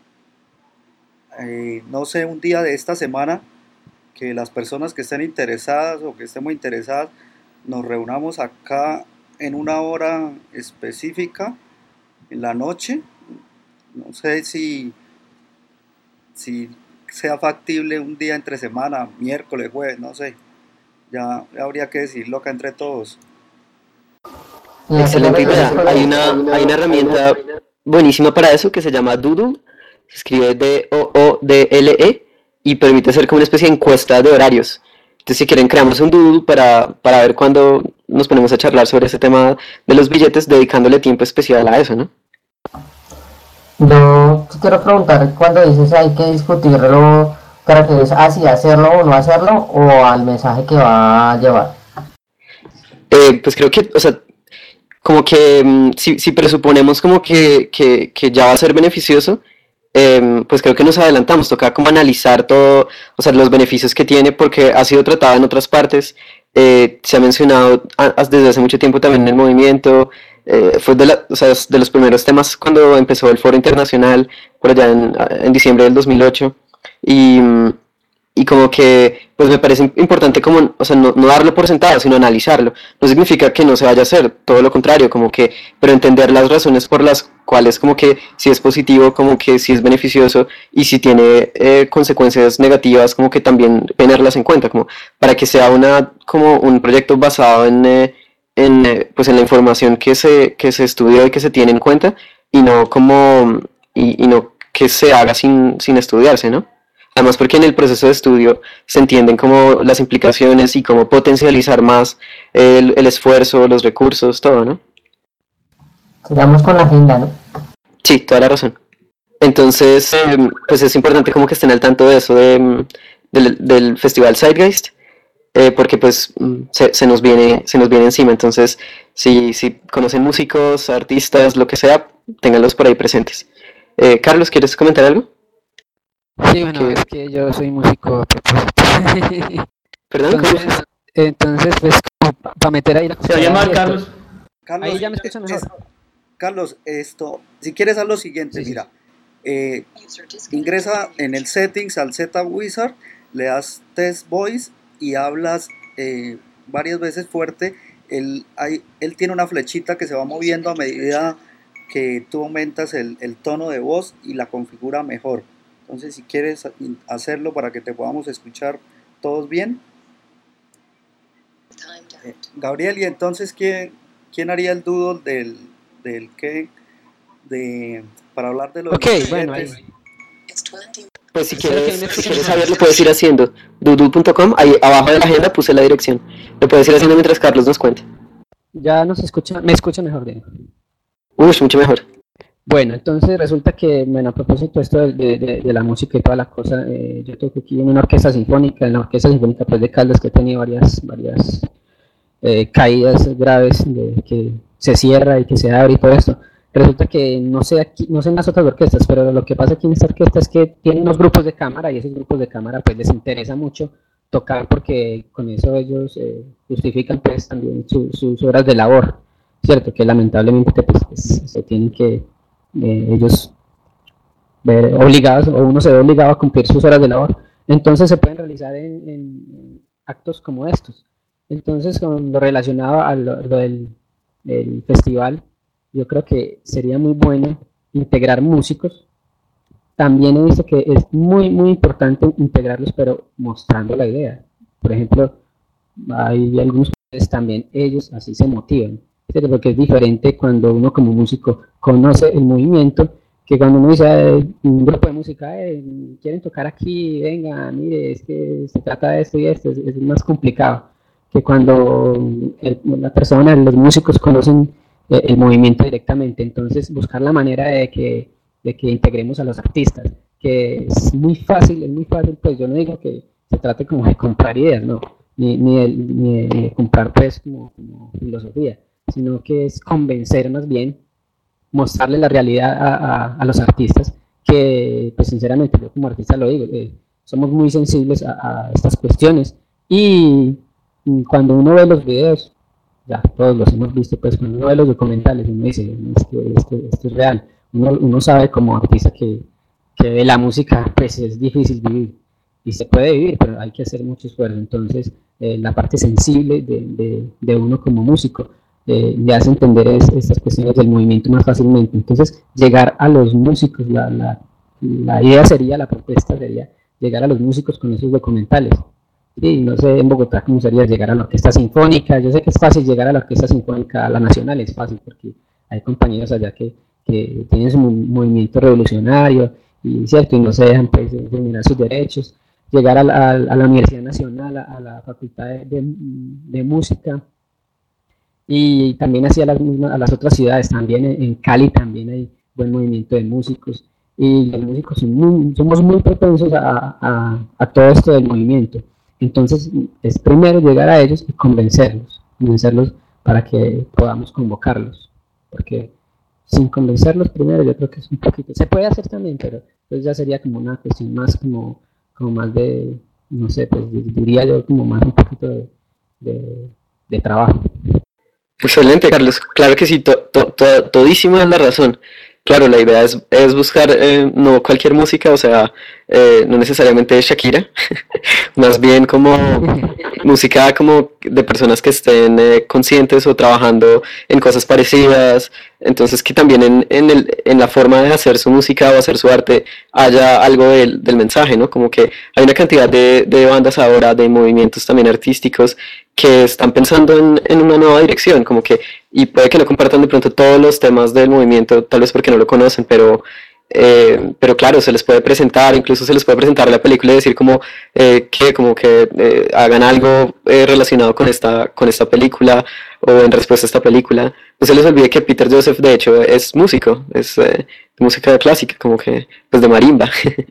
eh, no sé, un día de esta semana, que las personas que estén interesadas o que estemos interesadas nos reunamos acá en una hora específica en la noche, no sé si, si sea factible un día entre semana, miércoles, jueves, no sé, ya habría que decirlo acá entre todos. Excelente idea, hay una, hay una herramienta buenísima para eso que se llama Doodle, se escribe D O O D L E y permite hacer como una especie de encuesta de horarios. Entonces si quieren creamos un doodle para, para ver cuándo nos ponemos a charlar sobre ese tema de los billetes, dedicándole tiempo especial a eso, ¿no? Yo quiero preguntar, cuando dices hay que discutirlo, ¿te refieres a si hacerlo o no hacerlo o al mensaje que va a llevar? Eh, pues creo que, o sea, como que um, si, si presuponemos como que, que, que ya va a ser beneficioso, Eh, pues creo que nos adelantamos, toca como analizar todo, o sea, los beneficios que tiene porque ha sido tratado en otras partes, eh, se ha mencionado a, a, desde hace mucho tiempo también en el movimiento, eh, fue de, la, o sea, de los primeros temas cuando empezó el foro internacional por allá en, en diciembre del dos mil ocho y, y como que pues me parece importante como, o sea, no, no darlo por sentado, sino analizarlo. No significa que no se vaya a hacer, todo lo contrario, como que, pero entender las razones por las cuales como que si es positivo, como que si es beneficioso y si tiene eh, consecuencias negativas, como que también tenerlas en cuenta, como para que sea una como un proyecto basado en, eh, en eh, pues en la información que se que se estudió y que se tiene en cuenta y no como y, y no que se haga sin sin estudiarse, ¿no? Además porque en el proceso de estudio se entienden como las implicaciones y cómo potencializar más el, el esfuerzo, los recursos, todo, ¿no? Sigamos con la agenda, ¿no? Sí, toda la razón. Entonces, eh, pues es importante como que estén al tanto de eso, de, del, del Festival Zeitgeist, eh, porque pues se, se, nos viene, se nos viene encima. Entonces, si, si conocen músicos, artistas, lo que sea, ténganlos por ahí presentes. Eh, Carlos, ¿quieres comentar algo? Sí, bueno, que... es que yo soy músico a propósito. ¿Perdón? Entonces, entonces pues, como para meter ahí la Se va a llamar Carlos. Carlos. Ahí ya me escuchan mejor. Es, Carlos, esto, si quieres haz lo siguiente, sí, mira, eh, ingresa en el settings al Z Wizard, le das test voice y hablas eh, varias veces fuerte. Él, hay, él tiene una flechita que se va moviendo a medida que tú aumentas el, el tono de voz y la configura mejor. Entonces, si quieres hacerlo para que te podamos escuchar todos bien. Eh, Gabriel, y entonces, ¿quién, quién haría el doodle del, del qué? De, para hablar de los... Ok, bueno, ahí. Pues si quieres, si quieres saberlo, puedes ir haciendo doodle punto com, ahí abajo de la agenda puse la dirección. Lo puedes ir haciendo mientras Carlos nos cuente. Ya nos escucha, me escucha mejor, bien. Uy, mucho mejor. Bueno, entonces resulta que, bueno, a propósito de esto de, de- de- de la música y toda la cosa, eh, yo toco aquí en una orquesta sinfónica, en la orquesta sinfónica pues de Caldas, que he tenido varias, varias eh, caídas graves, de que se cierra y que se abre y todo esto. Resulta que no sé aquí, no sé en las otras orquestas, pero lo que pasa aquí en esta orquesta es que tienen unos grupos de cámara y esos grupos de cámara pues les interesa mucho tocar porque con eso ellos eh, justifican pues también su- sus horas de labor, ¿cierto? Que lamentablemente pues, pues, se tienen que eh, ellos ver obligados o uno se ve obligado a cumplir sus horas de labor. Entonces se pueden realizar en, en actos como estos. Entonces, con lo relacionado a lo, lo del, del festival, yo creo que sería muy bueno integrar músicos. También he visto que es muy, muy importante integrarlos, pero mostrando la idea. Por ejemplo, hay algunos que también ellos así se motivan, ¿cierto? Porque es diferente cuando uno como músico conoce el movimiento que cuando uno dice eh, un grupo de música, eh, quieren tocar aquí, venga, mire, es que se trata de esto y esto, es, es más complicado que cuando el, la persona, los músicos conocen eh, el movimiento directamente. Entonces buscar la manera de que, de que integremos a los artistas, que es muy fácil, es muy fácil, pues yo no digo que se trate como de comprar ideas, no, ni, ni, de, ni de comprar pues como, como filosofía, sino que es convencer más bien, mostrarle la realidad a, a, a los artistas, que pues sinceramente yo como artista lo digo, eh, somos muy sensibles a, a estas cuestiones y, y cuando uno ve los videos, ya todos los hemos visto, pues cuando uno ve los documentales, uno dice, esto, esto, esto es real, uno, uno sabe como artista que, que de la música pues es difícil vivir y se puede vivir, pero hay que hacer mucho esfuerzo. Entonces, eh, la parte sensible de, de, de, uno como músico eh, le hace entender es, estas cuestiones del movimiento más fácilmente. Entonces, llegar a los músicos, la, la, la idea sería, la propuesta sería llegar a los músicos con esos documentales. Sí, no sé en Bogotá cómo sería llegar a la orquesta sinfónica. Yo sé que es fácil llegar a la orquesta sinfónica, a la nacional es fácil porque hay compañeros allá que, que tienen su movimiento revolucionario y cierto y no se dejan pues eliminar sus derechos. Llegar a la, a la Universidad Nacional, a, a la Facultad de, de, de, Música y también hacia las mismas, a las otras ciudades. También en, en Cali también hay buen movimiento de músicos y los músicos son muy, somos muy propensos a, a, a todo esto del movimiento. Entonces es primero llegar a ellos y convencerlos, convencerlos para que podamos convocarlos, porque sin convencerlos primero yo creo que es un poquito, se puede hacer también, pero pues ya sería como una cuestión más como, como más de, no sé, pues diría yo como más un poquito de, de, de trabajo. Excelente, Carlos. Claro que sí, to, to, to, todísima es la razón. Claro, la idea es, es buscar eh, no cualquier música, o sea, eh, no necesariamente Shakira, más bien como música como de personas que estén eh, conscientes o trabajando en cosas parecidas, entonces que también en, en, el, en la forma de hacer su música o hacer su arte haya algo del, del mensaje, ¿no? Como que hay una cantidad de, de bandas ahora, de movimientos también artísticos que están pensando en, en una nueva dirección, como que, y puede que no compartan de pronto todos los temas del movimiento, tal vez porque no lo conocen, pero eh, pero claro, se les puede presentar, incluso se les puede presentar la película y decir como eh, que como que eh, hagan algo eh, relacionado con esta, con esta película o en respuesta a esta película. No se les olvide que Peter Joseph de hecho es músico, es eh, música clásica, como que pues de marimba.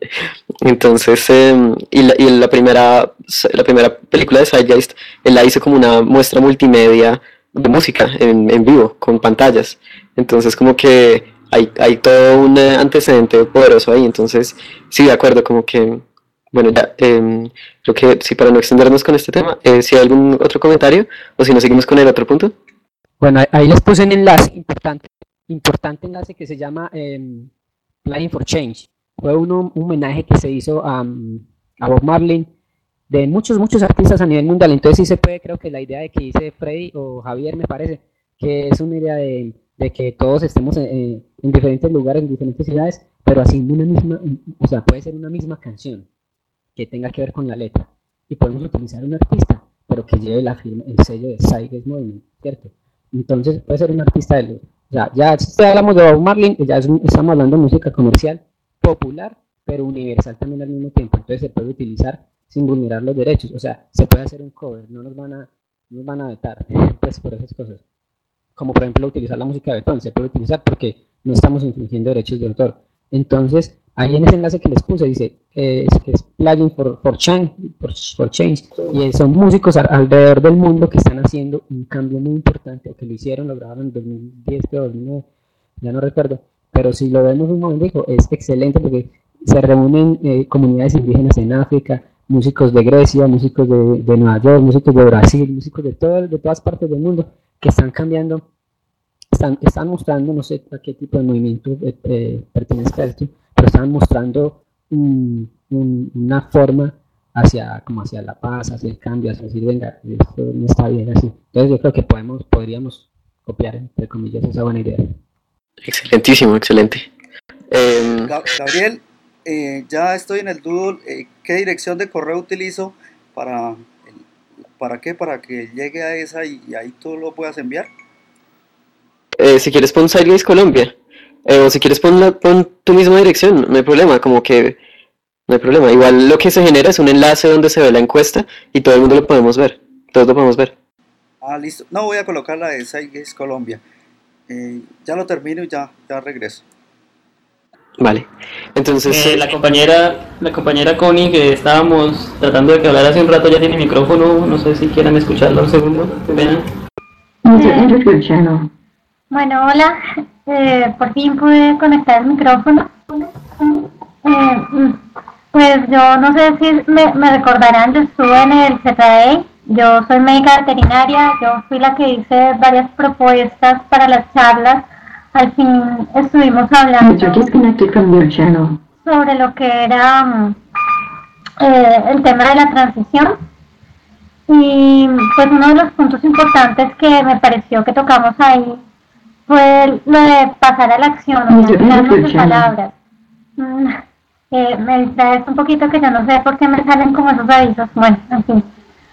Entonces, eh, y, la, y la primera la primera película de Zeitgeist, él la hizo como una muestra multimedia de música en, en vivo, con pantallas. Entonces como que hay, hay todo un antecedente poderoso ahí. Entonces, sí, de acuerdo, como que, bueno, ya, eh, creo que sí, para no extendernos con este tema, eh, si hay algún otro comentario o si nos seguimos con el otro punto. Bueno, ahí les puse un enlace importante, importante enlace que se llama eh, Planning for Change. Fue un, un homenaje que se hizo a, a Bob Marley de muchos, muchos artistas a nivel mundial. Entonces sí se puede, creo que la idea de que dice Freddy o Javier, me parece, que es una idea de, de que todos estemos en, en diferentes lugares, en diferentes ciudades, pero haciendo una misma, o sea, puede ser una misma canción que tenga que ver con la letra. Y podemos utilizar un artista, pero que lleve la firma, el sello de Zeitgeist Movement, ¿cierto? Entonces puede ser un artista de luz. O sea, ya si hablamos de Bob Marley, ya es, estamos hablando de música comercial, popular, pero universal también al mismo tiempo. Entonces se puede utilizar sin vulnerar los derechos. O sea, se puede hacer un cover, no nos van a, no nos van a vetar pues, por esas cosas. Como por ejemplo utilizar la música de Beethoven, se puede utilizar porque no estamos infringiendo derechos de autor. Entonces, ahí en ese enlace que les puse dice, eh, es, es plugin for, for, change, for, for change, y son músicos a, alrededor del mundo que están haciendo un cambio muy importante, que lo hicieron, lo grabaron en dos mil diez, dos mil nueve, ya no recuerdo, pero si lo vemos un momento, es excelente porque se reúnen eh, comunidades indígenas en África, músicos de Grecia, músicos de, de Nueva York, músicos de Brasil, músicos de, todo, de todas partes del mundo que están cambiando, están, están mostrando, no sé a qué tipo de movimiento eh, eh, pertenezca a esto, pero están mostrando un, un, una forma hacia, como hacia la paz, hacia el cambio, hacia decir, venga, esto no está bien así. Entonces yo creo que podemos, podríamos copiar, entre comillas, esa buena idea. Excelentísimo, excelente. Eh, Gabriel, eh, ya estoy en el Doodle. Eh, ¿Qué dirección de correo utilizo para, para qué? Para que llegue a esa y, y ahí tú lo puedas enviar. Eh, si quieres pon Sidegaze Colombia, eh, o si quieres pon, la, pon tu misma dirección, no hay problema, como que no hay problema. Igual lo que se genera es un enlace donde se ve la encuesta y todo el mundo lo podemos ver, todos lo podemos ver. Ah, listo. No, voy a colocar la de Sidegaze Colombia. Eh, ya lo termino y ya, ya regreso. Vale, entonces... Eh, la compañera la compañera Connie, que estábamos tratando de que hablara hace un rato, ya tiene micrófono, no sé si quieran escucharlo un segundo. ¿Ven? Bueno, hola, eh, por fin pude conectar el micrófono. Eh, pues yo no sé si me, me recordarán, yo estuve en el Z A E, yo soy médica veterinaria, yo fui la que hice varias propuestas para las charlas. Al fin estuvimos hablando sobre lo que era eh, el tema de la transición, y pues uno de los puntos importantes que me pareció que tocamos ahí fue lo de pasar a la acción, o sea, hablarnos de palabras. Mm, eh, me distrae un poquito que yo no sé por qué me salen como esos avisos, bueno, en fin.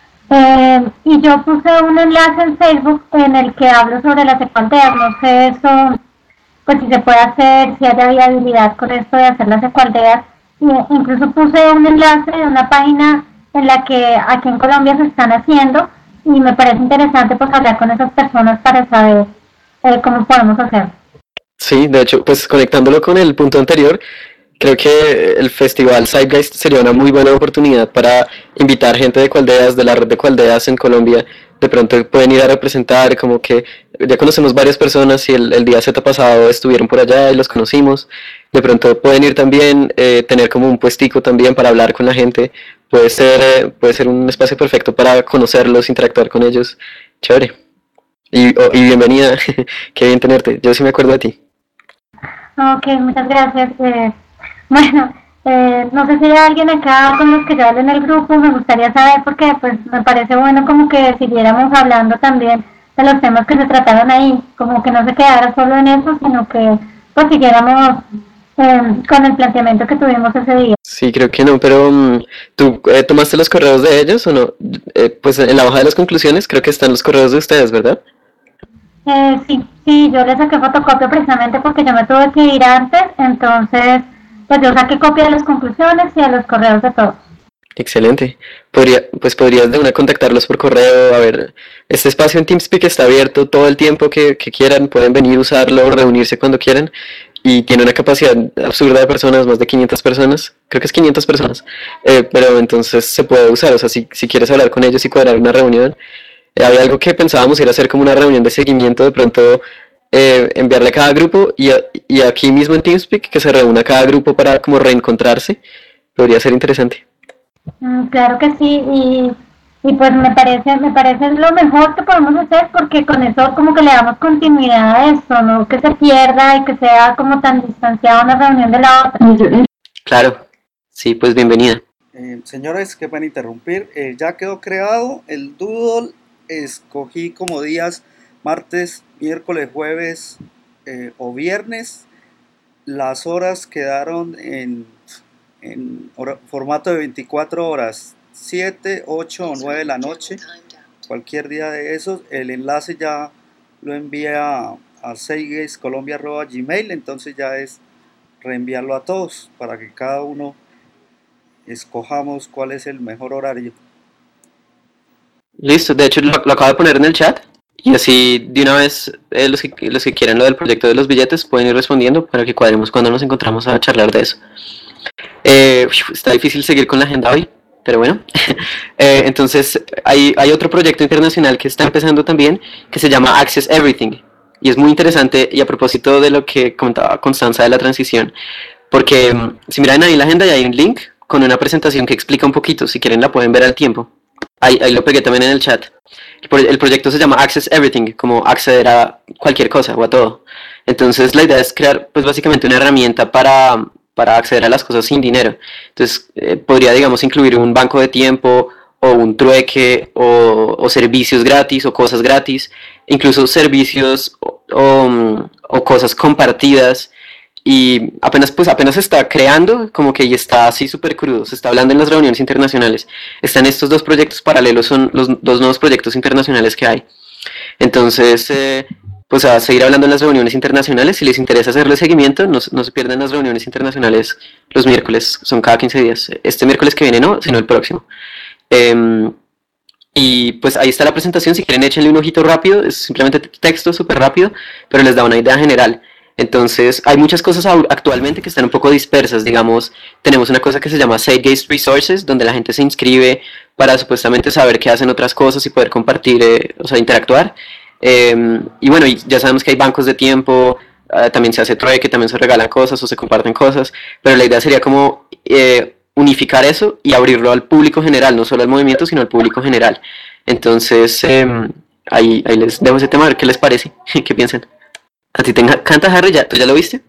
Eh, y yo puse un enlace en Facebook en el que hablo sobre las ecualdeas, no sé eso, pues si se puede hacer, si hay viabilidad con esto de hacer las ecualdeas. E incluso puse un enlace de una página en la que aquí en Colombia se están haciendo, y me parece interesante pues hablar con esas personas para saber eh, cómo podemos hacerlo. Sí, de hecho, pues conectándolo con el punto anterior, creo que el festival Zeitgeist sería una muy buena oportunidad para invitar gente de Cualdeas, de la red de Cualdeas en Colombia. De pronto pueden ir a representar, como que ya conocemos varias personas y el, el día Z pasado estuvieron por allá y los conocimos. De pronto pueden ir también, eh, tener como un puestico también para hablar con la gente. Puede ser, eh, puede ser un espacio perfecto para conocerlos, interactuar con ellos. Chévere. Y, oh, y bienvenida, qué bien tenerte. Yo sí me acuerdo de ti. Ok, muchas gracias. Eh, bueno, eh, no sé si hay alguien acá con los que yo hablo en el grupo, me gustaría saber, porque pues me parece bueno como que siguiéramos hablando también de los temas que se trataron ahí, como que no se quedara solo en eso, sino que pues siguiéramos eh, con el planteamiento que tuvimos ese día. Sí, creo que no, pero um, ¿tú eh, tomaste los correos de ellos o no? Eh, pues en la hoja de las conclusiones creo que están los correos de ustedes, ¿verdad? Eh, sí, sí, yo le saqué fotocopia precisamente porque yo me tuve que ir antes, entonces pues yo saqué copia de las conclusiones y de los correos de todos. Excelente. Podría, pues podrías de una contactarlos por correo. A ver, este espacio en TeamSpeak está abierto todo el tiempo que, que quieran, pueden venir a usarlo, reunirse cuando quieran, y tiene una capacidad absurda de personas, más de quinientas personas, creo que es quinientas personas, eh, pero entonces se puede usar, o sea, si, si quieres hablar con ellos y cuadrar una reunión. Eh, había algo que pensábamos ir a hacer como una reunión de seguimiento, de pronto eh, enviarle a cada grupo y, a, y aquí mismo en TeamSpeak que se reúna cada grupo para como reencontrarse. Podría ser interesante. Mm, claro que sí, y, y pues me parece me parece lo mejor que podemos hacer, porque con eso como que le damos continuidad a esto, no que se pierda y que sea como tan distanciada una reunión de la otra. Claro, sí, pues bienvenida. Eh, señores, que pueden interrumpir, eh, ya quedó creado el Doodle. Escogí como días martes, miércoles, jueves eh, o viernes. Las horas quedaron en, en hora, formato de veinticuatro horas, siete, ocho o nueve de la noche, cualquier día de esos. El enlace ya lo envía a, a zeitgeistcolombia arroba gmail, entonces ya es reenviarlo a todos para que cada uno escojamos cuál es el mejor horario. Listo, de hecho lo, lo acabo de poner en el chat Y así de una vez eh, los, que, los que quieran lo del proyecto de los billetes pueden ir respondiendo para que cuadremos cuando nos encontramos a charlar de eso. Eh, está difícil seguir con la agenda hoy, pero bueno. eh, entonces hay, hay otro proyecto internacional que está empezando también que se llama Access Everything. Y es muy interesante, y a propósito de lo que comentaba Constanza de la transición, porque si miran ahí la agenda ya hay un link con una presentación que explica un poquito, si quieren la pueden ver al tiempo. Ahí, ahí lo pegué también en el chat. El proyecto se llama Access Everything, como acceder a cualquier cosa o a todo. Entonces la idea es crear pues básicamente una herramienta para, para acceder a las cosas sin dinero. Entonces eh, podría digamos incluir un banco de tiempo o un trueque o, o servicios gratis o cosas gratis, incluso servicios o, o, o cosas compartidas. Y apenas pues apenas se está creando, como que ya está así súper crudo, se está hablando en las reuniones internacionales. Están estos dos proyectos paralelos, son los dos nuevos proyectos internacionales que hay. Entonces, eh, pues a seguir hablando en las reuniones internacionales, si les interesa hacerle seguimiento, no, no se pierdan las reuniones internacionales los miércoles, son cada quince días. Este miércoles que viene no, sino el próximo. Eh, y pues ahí está la presentación, si quieren échenle un ojito rápido, es simplemente texto súper rápido, pero les da una idea general. Entonces, hay muchas cosas actualmente que están un poco dispersas, digamos, tenemos una cosa que se llama Zeitgeist Resources, donde la gente se inscribe para supuestamente saber qué hacen otras cosas y poder compartir, eh, o sea, interactuar. Eh, y bueno, y ya sabemos que hay bancos de tiempo, eh, también se hace trueque, también se regalan cosas o se comparten cosas, pero la idea sería como eh, unificar eso y abrirlo al público general, no solo al movimiento, sino al público general. Entonces, eh, ahí, ahí les dejo ese tema, a ver qué les parece, qué piensan. ¿A ti te encanta, Harry? ¿Ya, ¿Tú ya lo viste?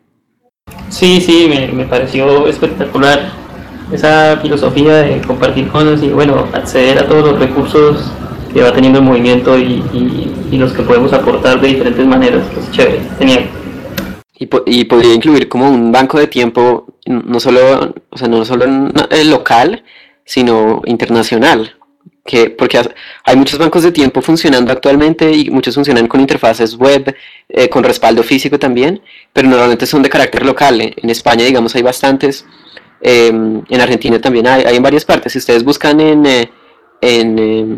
Sí, sí, me, me pareció espectacular esa filosofía de compartir cosas y bueno, acceder a todos los recursos que va teniendo el movimiento y, y, y los que podemos aportar de diferentes maneras. Pues chévere, genial. Y, po y podría incluir como un banco de tiempo, no solo, o sea, no solo en, eh, local, sino internacional. Que, porque hay muchos bancos de tiempo funcionando actualmente y muchos funcionan con interfaces web, eh, con respaldo físico también, pero normalmente son de carácter local. En España, digamos, hay bastantes, eh, en Argentina también hay, hay en varias partes. Si ustedes buscan en, eh, en, eh,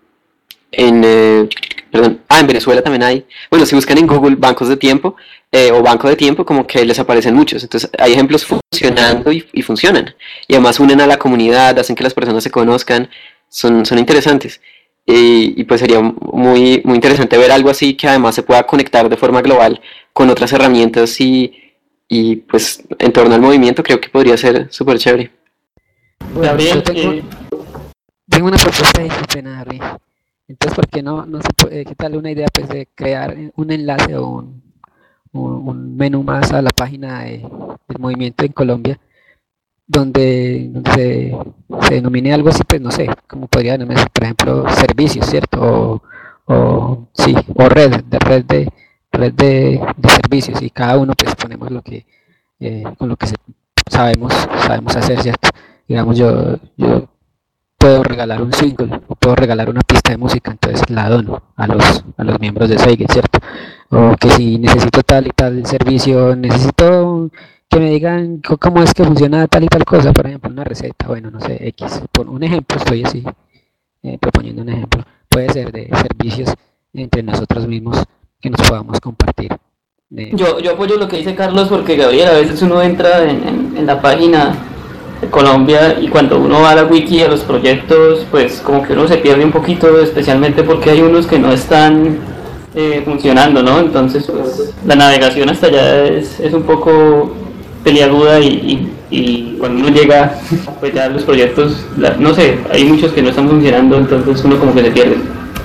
en eh, perdón, ah, en Venezuela también hay, bueno, si buscan en Google bancos de tiempo eh, o banco de tiempo, como que les aparecen muchos. Entonces hay ejemplos funcionando y, y funcionan, y además unen a la comunidad, hacen que las personas se conozcan. Son, son interesantes y, y pues sería muy, muy interesante ver algo así que además se pueda conectar de forma global con otras herramientas y, y pues en torno al movimiento creo que podría ser súper chévere. Bueno, Gabriel, yo tengo, eh, tengo una propuesta de disciplina, Harry. Entonces, ¿por qué no, no se puede, qué tal una idea pues de crear un enlace o un, un, un menú más a la página de, del movimiento en Colombia? Donde, donde se, se denomine algo así, pues no sé, como podría denominarse, por ejemplo, servicios, ¿cierto? O, o sí, o red, de red de red de, de servicios, y cada uno pues ponemos lo que eh, con lo que se, sabemos sabemos hacer, ¿cierto? Digamos, yo, yo puedo regalar un single o puedo regalar una pista de música, entonces la dono a los a los miembros de Zeitgeist, ¿cierto? O que si necesito tal y tal servicio, necesito que me digan cómo es que funciona tal y tal cosa, por ejemplo, una receta, bueno, no sé, X, por un ejemplo, estoy así, eh, proponiendo un ejemplo, puede ser de servicios entre nosotros mismos que nos podamos compartir. Eh, yo, yo apoyo lo que dice Carlos porque Gabriel, a veces uno entra en, en, en la página de Colombia y cuando uno va a la wiki, a los proyectos, pues como que uno se pierde un poquito, especialmente porque hay unos que no están eh, funcionando, ¿no? Entonces pues, la navegación hasta allá es, es un poco peliaguda y, y, y cuando uno llega, pues ya los proyectos, la, no sé, hay muchos que no están funcionando, entonces uno como que se pierde.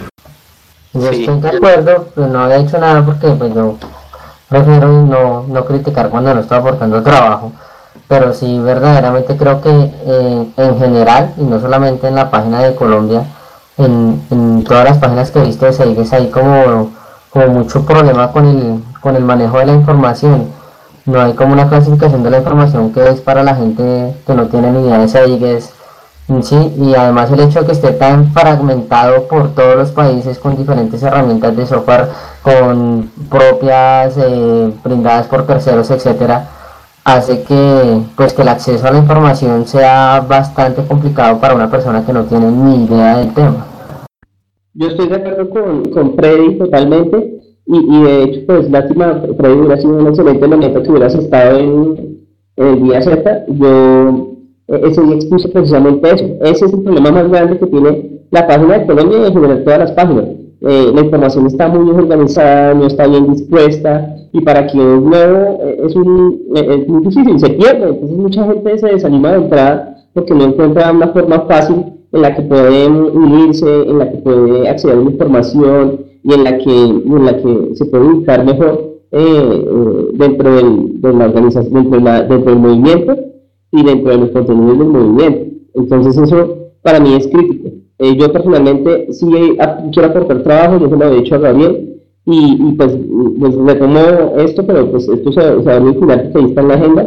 Yo Sí. estoy de acuerdo, pero no había hecho nada porque pues yo prefiero no, no criticar cuando no estoy aportando trabajo, pero sí verdaderamente creo que eh, en general, y no solamente en la página de Colombia, en, en todas las páginas que he visto de Zeitgeist hay como, como mucho problema con el, con el manejo de la información. No hay como una clasificación de la información que es para la gente que no tiene ni idea de Zeitgeist, sí, y además el hecho de que esté tan fragmentado por todos los países con diferentes herramientas de software, con propias eh, brindadas por terceros, etcétera, hace que pues que el acceso a la información sea bastante complicado para una persona que no tiene ni idea del tema. Yo estoy de acuerdo con, con Freddy totalmente, y, y de hecho, pues lástima, Freddy hubiera sido un excelente momento que hubieras estado en, en el día Z. Yo eh, ese día expuse precisamente eso. Ese es el problema más grande que tiene la página de Colombia y en general todas las páginas. Eh, la información está muy desorganizada, no está bien dispuesta, y para quien es nuevo eh, es, un, eh, es muy difícil, se pierde. Entonces mucha gente se desanima de entrada porque no encuentra una forma fácil en la que pueden unirse, en la que puede acceder a la información y en la que, en la que se puede ubicar mejor eh, eh, dentro, del, de la organización, dentro, de la, dentro del movimiento y dentro de los contenidos del movimiento. Entonces eso para mí es crítico. Eh, yo personalmente sí quiero aportar trabajo, yo se lo he dicho a Gabriel, y, y pues, pues retomo esto, pero pues esto se, se va a vincular porque ahí está en la agenda.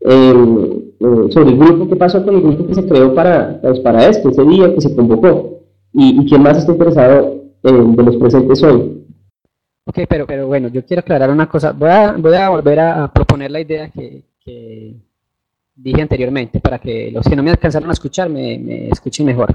Eh, Eh, sobre el grupo, qué pasó con el grupo que se creó para, pues, para esto, ese día que se convocó, y, y quién más está interesado en, de los presentes hoy. Ok, pero, pero bueno, yo quiero aclarar una cosa. Voy a, voy a volver a, a proponer la idea que, que dije anteriormente, para que los que no me alcanzaron a escuchar me, me escuchen mejor.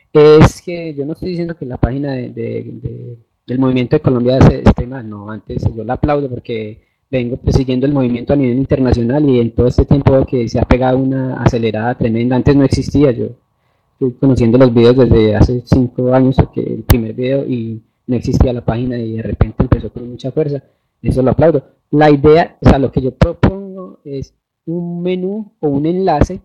Es que yo no estoy diciendo que la página de, de, de, del Movimiento de Colombia esté mal, no, antes yo la aplaudo porque vengo persiguiendo el movimiento a nivel internacional y en todo este tiempo que se ha pegado una acelerada tremenda. Antes no existía, yo estoy conociendo los videos desde hace cinco años, que el primer video, y no existía la página y de repente empezó con mucha fuerza. Eso lo aplaudo. La idea, o sea, lo que yo propongo es un menú o un enlace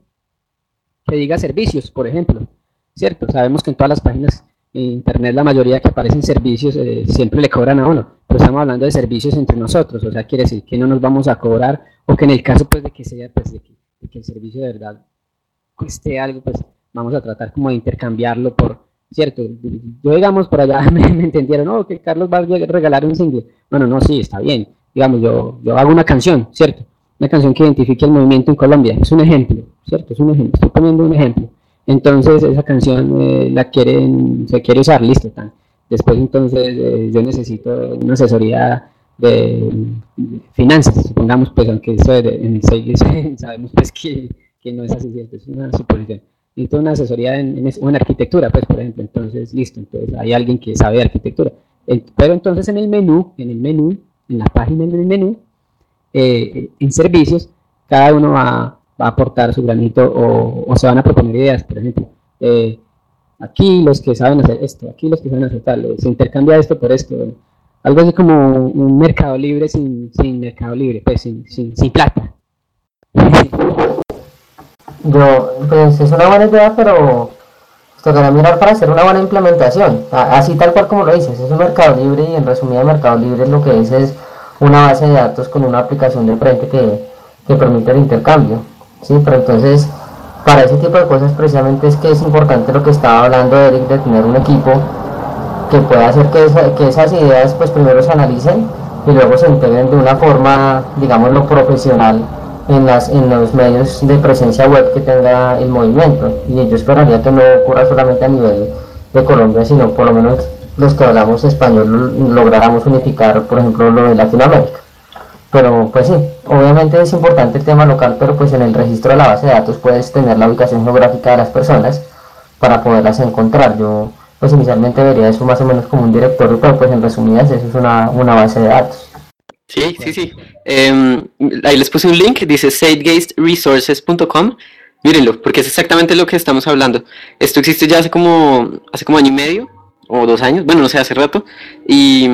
que diga servicios, por ejemplo, ¿cierto? Sabemos que en todas las páginas en internet la mayoría que aparecen servicios eh, siempre le cobran a uno, pero estamos hablando de servicios entre nosotros, o sea, quiere decir que no nos vamos a cobrar, o que en el caso pues de que sea, pues de que, de que el servicio de verdad cueste algo, pues vamos a tratar como de intercambiarlo por, ¿cierto? Yo digamos por allá me, me entendieron, no, que Carlos va a regalar un single, bueno, no, sí, está bien, digamos, yo, yo hago una canción, ¿cierto? Una canción que identifique el movimiento en Colombia, es un ejemplo, ¿cierto? Es un ejemplo, estoy poniendo un ejemplo. Entonces esa canción eh, la quieren, se quiere usar, listo, tan. Después entonces eh, yo necesito una asesoría de, de finanzas, supongamos, pues aunque eso de, en el seis sabemos pues que, que no es así, ¿cierto? Es una suposición. Necesito una asesoría en, en, en arquitectura, pues por ejemplo, entonces listo, entonces hay alguien que sabe de arquitectura. El, pero entonces en el menú, en el menú, en la página del menú, eh, en servicios, cada uno va va a aportar su granito, o, o se van a proponer ideas, por ejemplo, eh, aquí los que saben hacer esto, aquí los que saben hacer tal, se intercambia esto por esto, algo así como un mercado libre sin, sin mercado libre, pues sin, sin, sin plata. Yo, pues es una buena idea, pero tocará mirar para hacer una buena implementación, así tal cual como lo dices, es un mercado libre, y en resumida mercado libre lo que es es una base de datos con una aplicación de frente que, que permite el intercambio. Sí, pero entonces, para ese tipo de cosas precisamente es que es importante lo que estaba hablando Eric, de tener un equipo que pueda hacer que, esa, que esas ideas pues primero se analicen y luego se integren de una forma, digámoslo, profesional en, las, en los medios de presencia web que tenga el movimiento. Y yo esperaría que no ocurra solamente a nivel de Colombia, sino por lo menos los que hablamos español lográramos unificar, por ejemplo, lo de Latinoamérica. Pero pues sí, obviamente es importante el tema local, pero pues en el registro de la base de datos puedes tener la ubicación geográfica de las personas para poderlas encontrar. Yo pues inicialmente vería eso más o menos como un directorio, pero pues en resumidas eso es una, una base de datos. Sí, sí, sí. Eh, ahí les puse un link, dice zeitgeist resources punto com. Mírenlo, porque es exactamente lo que estamos hablando. Esto existe ya hace como, hace como año y medio, o dos años, bueno, no sé, hace rato, y...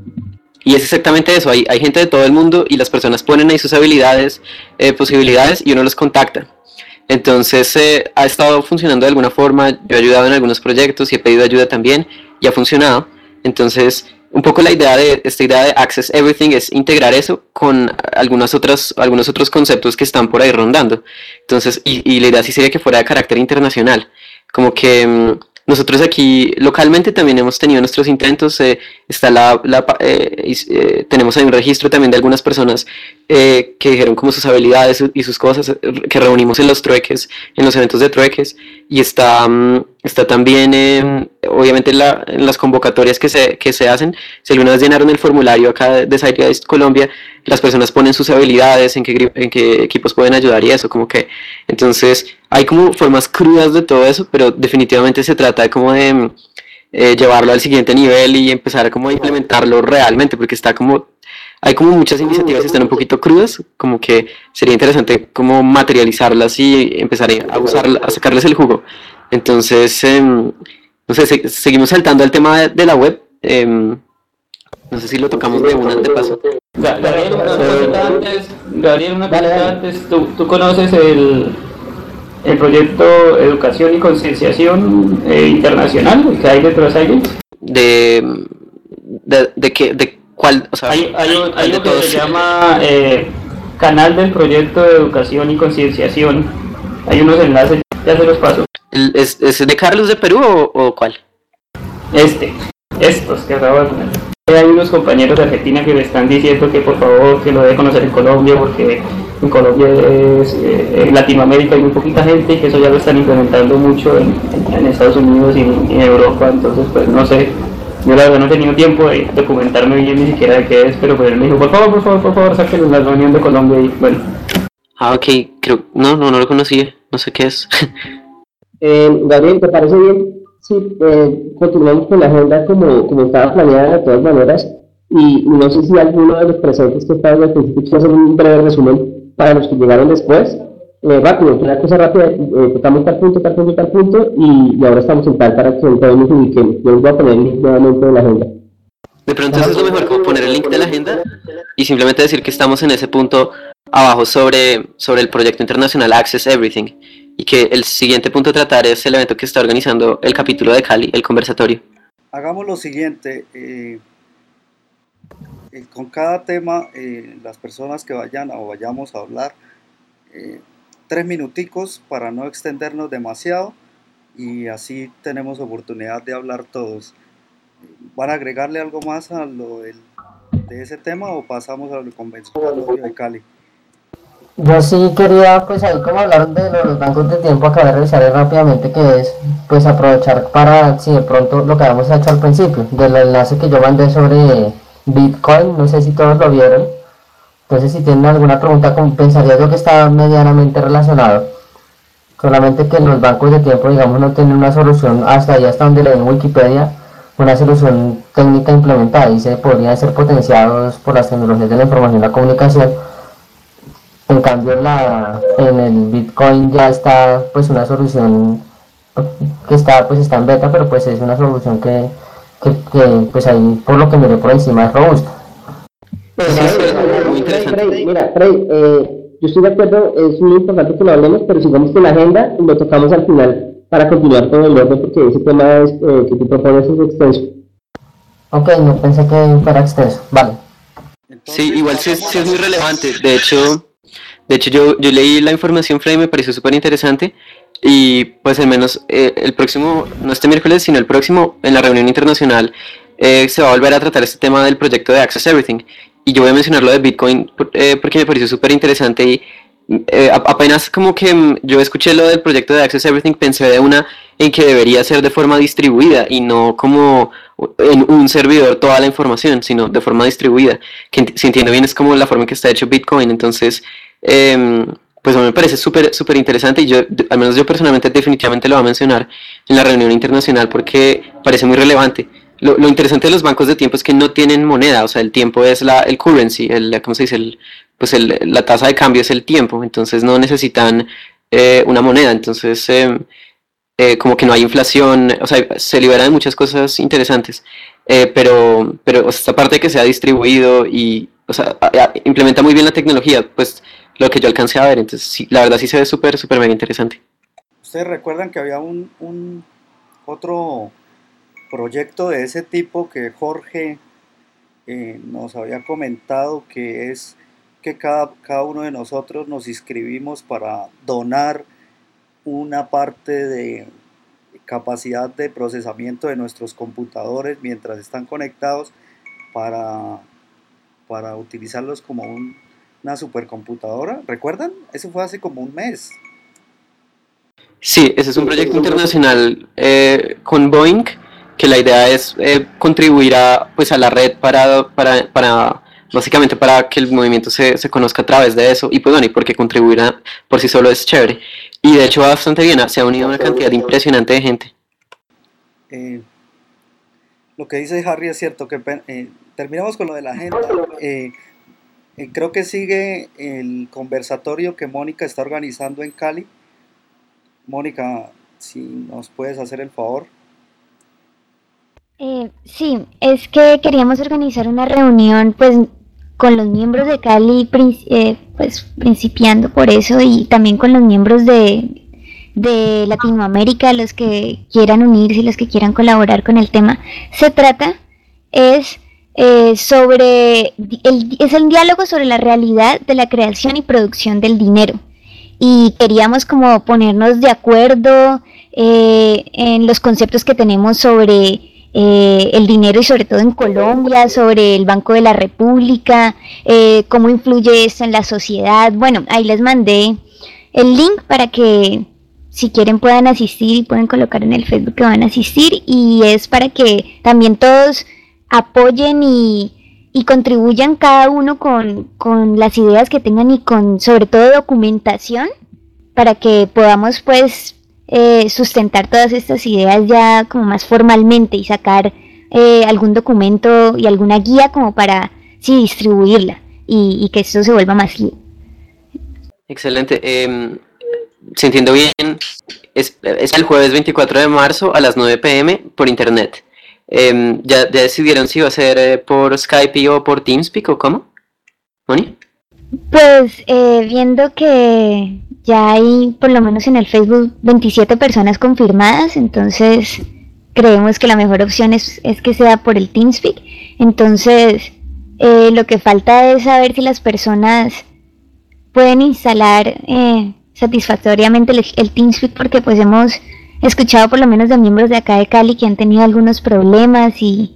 Y es exactamente eso, hay, hay gente de todo el mundo y las personas ponen ahí sus habilidades, eh, posibilidades, y uno los contacta. Entonces eh, ha estado funcionando de alguna forma, yo he ayudado en algunos proyectos y he pedido ayuda también, y ha funcionado. Entonces un poco la idea de esta idea de Access Everything es integrar eso con algunas otras, algunos otros conceptos que están por ahí rondando. Entonces, y, y la idea sí sería que fuera de carácter internacional, como que... Mmm, nosotros aquí localmente también hemos tenido nuestros intentos, eh, está la, la eh, eh, tenemos ahí un registro también de algunas personas eh, que dijeron como sus habilidades y sus cosas, eh, que reunimos en los trueques, en los eventos de trueques, y está, um, está también eh, obviamente la, en las convocatorias que se, que se hacen. Si alguna vez llenaron el formulario acá de, de Zeitgeist Colombia, las personas ponen sus habilidades, en qué, en qué equipos pueden ayudar y eso, como que, entonces hay como formas crudas de todo eso, pero definitivamente se trata de como de, eh, llevarlo al siguiente nivel y empezar como a implementarlo realmente, porque está como, hay como muchas iniciativas que están un poquito crudas, como que sería interesante como materializarlas y empezar a usarlas, a sacarles el jugo. Entonces, eh, no sé, se, seguimos saltando al tema de, de la web. Eh, no sé si lo tocamos de una de paso. Gabriel, una cosita antes, Gabriel, una cosita antes, ¿tú, tú conoces el, el proyecto Educación y Concienciación eh, Internacional que hay detrás de Silence? De, de, de qué, de cuál, o sea, hay, hay, un, hay de uno que todos. se llama eh, Canal del Proyecto de Educación y Concienciación. Hay unos enlaces, ya se los paso. ¿Es, es de Carlos de Perú o, o cuál? Este, estos que acabo de poner. Hay unos compañeros de Argentina que le están diciendo que por favor que lo debe conocer en Colombia, porque en Colombia es, eh, en Latinoamérica hay muy poquita gente y que eso ya lo están implementando mucho en, en, en Estados Unidos y en, en Europa. Entonces pues no sé, yo la verdad no he tenido tiempo de documentarme bien ni siquiera de qué es, pero pues él me dijo por favor, por favor, por favor, sáquenlo en la reunión de Colombia y bueno. Ah, ok, creo, no, no, no lo conocí, no sé qué es. eh, Gabriel, ¿te parece bien? Sí, eh, continuamos con la agenda como, como estaba planeada de todas maneras, y, y no sé si alguno de los presentes que está desde el principio quiere hacer un breve resumen para los que llegaron después. Eh, rápido, una cosa rápida, eh, tocamos tal punto, tal punto, tal punto, y, y ahora estamos en tal para que todos nos ubiquemos. Yo les voy a poner el link nuevamente de la agenda. De pronto eso es lo mejor, como poner el link de la agenda y simplemente decir que estamos en ese punto abajo sobre, sobre el proyecto internacional Access Everything, y que el siguiente punto a tratar es el evento que está organizando el capítulo de Cali, el conversatorio. Hagamos lo siguiente, eh, eh, con cada tema, eh, las personas que vayan o vayamos a hablar, eh, tres minuticos para no extendernos demasiado, y así tenemos oportunidad de hablar todos. ¿Van a agregarle algo más a lo del, de ese tema o pasamos a lo convencional de Cali? Yo sí quería, pues ahí como hablaron de los bancos de tiempo, acabé de revisar rápidamente, que es pues aprovechar para, si de pronto lo que habíamos hecho al principio, del enlace que yo mandé sobre Bitcoin, no sé si todos lo vieron. Entonces si tienen alguna pregunta, pensaría yo que está medianamente relacionado, solamente que los bancos de tiempo, digamos, no tienen una solución hasta ahí, hasta donde leí en Wikipedia, una solución técnica implementada, y se podrían ser potenciados por las tecnologías de la información y la comunicación. En cambio la, en el Bitcoin ya está pues una solución que está pues está en beta, pero pues es una solución que, que, que pues ahí por lo que miré por encima es robusta. Sí, sí, es muy interesante. Frey, mira, Frey, eh, yo estoy de acuerdo, es muy importante que lo hablemos, pero sigamos con la agenda y lo tocamos al final para continuar con el orden, porque ese tema es, eh, que tú propones es extenso. Ok, no pensé que fuera extenso, vale. Entonces, sí, igual sí es, sí es muy relevante, de hecho... De hecho, yo, yo leí la información, Freddy, me pareció súper interesante, y pues al menos eh, el próximo, no este miércoles, sino el próximo, en la reunión internacional, eh, se va a volver a tratar este tema del proyecto de Access Everything, y yo voy a mencionar lo de Bitcoin eh, porque me pareció súper interesante, y eh, apenas como que yo escuché lo del proyecto de Access Everything, pensé de una en que debería ser de forma distribuida y no como en un servidor toda la información, sino de forma distribuida, que si entiendo bien es como la forma en que está hecho Bitcoin. Entonces Eh, pues a mí me parece súper súper interesante, y yo, al menos yo personalmente definitivamente lo voy a mencionar en la reunión internacional porque parece muy relevante. Lo, lo interesante de los bancos de tiempo es que no tienen moneda, o sea, el tiempo es la, el currency, el, ¿cómo se dice? El, pues el, la tasa de cambio es el tiempo, entonces no necesitan eh, una moneda, entonces eh, eh, como que no hay inflación, o sea, se libera de muchas cosas interesantes, eh, pero, pero o sea, esta parte de que sea distribuido y, o sea, a, a, implementa muy bien la tecnología, pues lo que yo alcancé a ver, entonces sí, la verdad sí se ve súper, súper mega interesante. ¿Ustedes recuerdan que había un, un otro proyecto de ese tipo que Jorge eh, nos había comentado, que es que cada, cada uno de nosotros nos inscribimos para donar una parte de capacidad de procesamiento de nuestros computadores mientras están conectados para, para utilizarlos como un una supercomputadora? ¿Recuerdan? Eso fue hace como un mes. Sí, ese es un proyecto internacional eh, con Boeing, que la idea es eh, contribuir a, pues, a la red para, para, para básicamente para que el movimiento se, se conozca a través de eso, y pues bueno, y porque contribuir a, por sí solo es chévere, y de hecho va bastante bien, se ha unido una cantidad impresionante de gente. Eh, lo que dice Harry es cierto, que eh, terminamos con lo de la agenda. Eh, eh, creo que sigue el conversatorio que Mónica está organizando en Cali. Mónica, si nos puedes hacer el favor. Eh, sí, es que queríamos organizar una reunión pues con los miembros de Cali, eh, pues principiando por eso, y también con los miembros de, de Latinoamérica, los que quieran unirse y los que quieran colaborar con el tema. Se trata es eh, sobre el, es el diálogo sobre la realidad de la creación y producción del dinero, y queríamos como ponernos de acuerdo eh, en los conceptos que tenemos sobre Eh, el dinero, y sobre todo en Colombia, sobre el Banco de la República, eh, cómo influye esto en la sociedad. Bueno, ahí les mandé el link para que si quieren puedan asistir, y pueden colocar en el Facebook que van a asistir, y es para que también todos apoyen y, y contribuyan cada uno con, con las ideas que tengan, y con sobre todo documentación, para que podamos pues Eh, sustentar todas estas ideas ya como más formalmente, y sacar eh, algún documento y alguna guía como para sí distribuirla, y, y que esto se vuelva masivo. Excelente. Eh, si entiendo bien, es, es el jueves veinticuatro de marzo a las nueve pe eme por internet. Eh, ¿ya, ¿Ya decidieron si va a ser eh, por Skype o por TeamSpeak o cómo? ¿Moni? Pues eh, viendo que ya hay por lo menos en el Facebook veintisiete personas confirmadas, entonces creemos que la mejor opción es, es que sea por el TeamSpeak. Entonces eh, lo que falta es saber si las personas pueden instalar eh, satisfactoriamente el, el TeamSpeak, porque pues hemos escuchado por lo menos de miembros de acá de Cali que han tenido algunos problemas, y,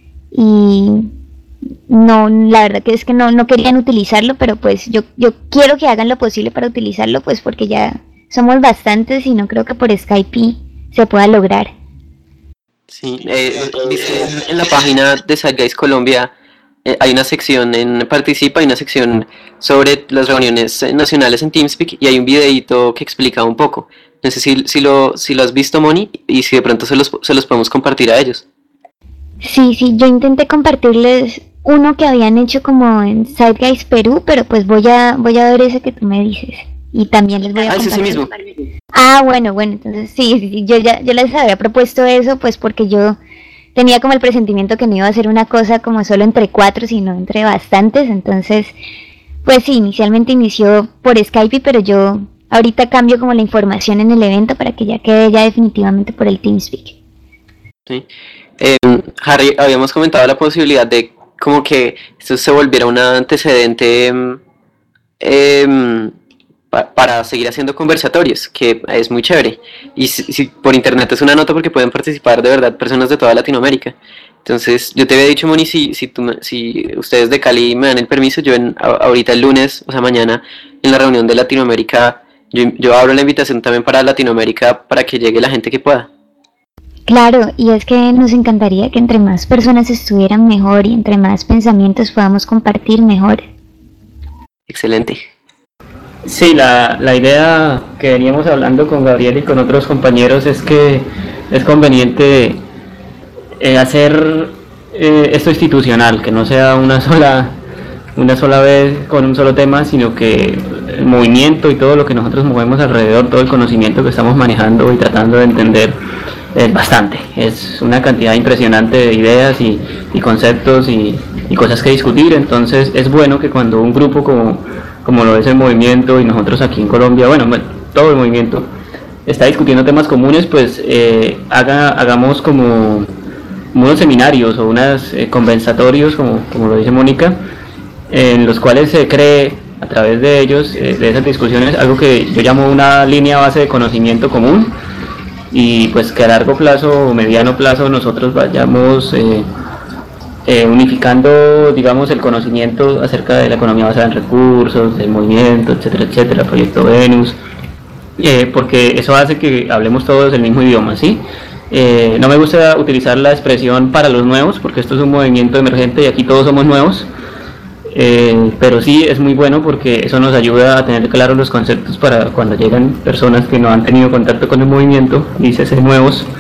y no, la verdad que es que no, no querían utilizarlo, pero pues yo, yo quiero que hagan lo posible para utilizarlo, pues porque ya somos bastantes y no creo que por Skype se pueda lograr. Sí, eh, dice en la página de Zeitgeist Colombia, eh, hay una sección en Participa, hay una sección sobre las reuniones nacionales en TeamSpeak, y hay un videito que explica un poco. No sé si, si, lo, si lo has visto, Moni, y si de pronto se los, se los podemos compartir a ellos. Sí, sí, yo intenté compartirles uno que habían hecho como en Zeitgeist Perú, pero pues voy a voy a ver ese que tú me dices, y también les voy a ah, compartir. Ese mismo. Ah, bueno, bueno, entonces sí, sí, sí, yo ya yo les había propuesto eso, pues porque yo tenía como el presentimiento que no iba a ser una cosa como solo entre cuatro, sino entre bastantes. Entonces, pues sí, inicialmente inició por Skype, pero yo ahorita cambio como la información en el evento para que ya quede ya definitivamente por el TeamSpeak. Sí. Eh, Harry, habíamos comentado la posibilidad de como que esto se volviera un antecedente eh, pa para seguir haciendo conversatorios, que es muy chévere. Y si, si por internet es una nota, porque pueden participar de verdad personas de toda Latinoamérica. Entonces, yo te había dicho, Moni, si, si, tú, si ustedes de Cali me dan el permiso, yo en, a, ahorita el lunes, o sea mañana, en la reunión de Latinoamérica, yo, yo abro la invitación también para Latinoamérica, para que llegue la gente que pueda. Claro, y es que nos encantaría que entre más personas estuvieran mejor, y entre más pensamientos podamos compartir mejor. Excelente. Sí, la, la idea que veníamos hablando con Gabriel y con otros compañeros es que es conveniente eh, hacer eh, esto institucional, que no sea una sola, una sola vez con un solo tema, sino que el movimiento y todo lo que nosotros movemos alrededor, todo el conocimiento que estamos manejando y tratando de entender, es bastante, es una cantidad impresionante de ideas y, y conceptos y, y cosas que discutir. Entonces es bueno que cuando un grupo como, como lo es el movimiento, y nosotros aquí en Colombia, bueno, todo el movimiento está discutiendo temas comunes, pues eh, haga, hagamos como unos seminarios o unos eh, conversatorios, como, como lo dice Mónica, en los cuales se cree a través de ellos, eh, de esas discusiones, algo que yo llamo una línea base de conocimiento común, y pues que a largo plazo o mediano plazo nosotros vayamos eh, eh, unificando, digamos, el conocimiento acerca de la economía basada en recursos, del movimiento, etcétera, etcétera, Proyecto Venus, eh, porque eso hace que hablemos todos el mismo idioma, ¿sí? Eh, no me gusta utilizar la expresión para los nuevos, porque esto es un movimiento emergente y aquí todos somos nuevos. Eh, pero sí es muy bueno porque eso nos ayuda a tener claros los conceptos para cuando llegan personas que no han tenido contacto con el movimiento, dice ser nuevos,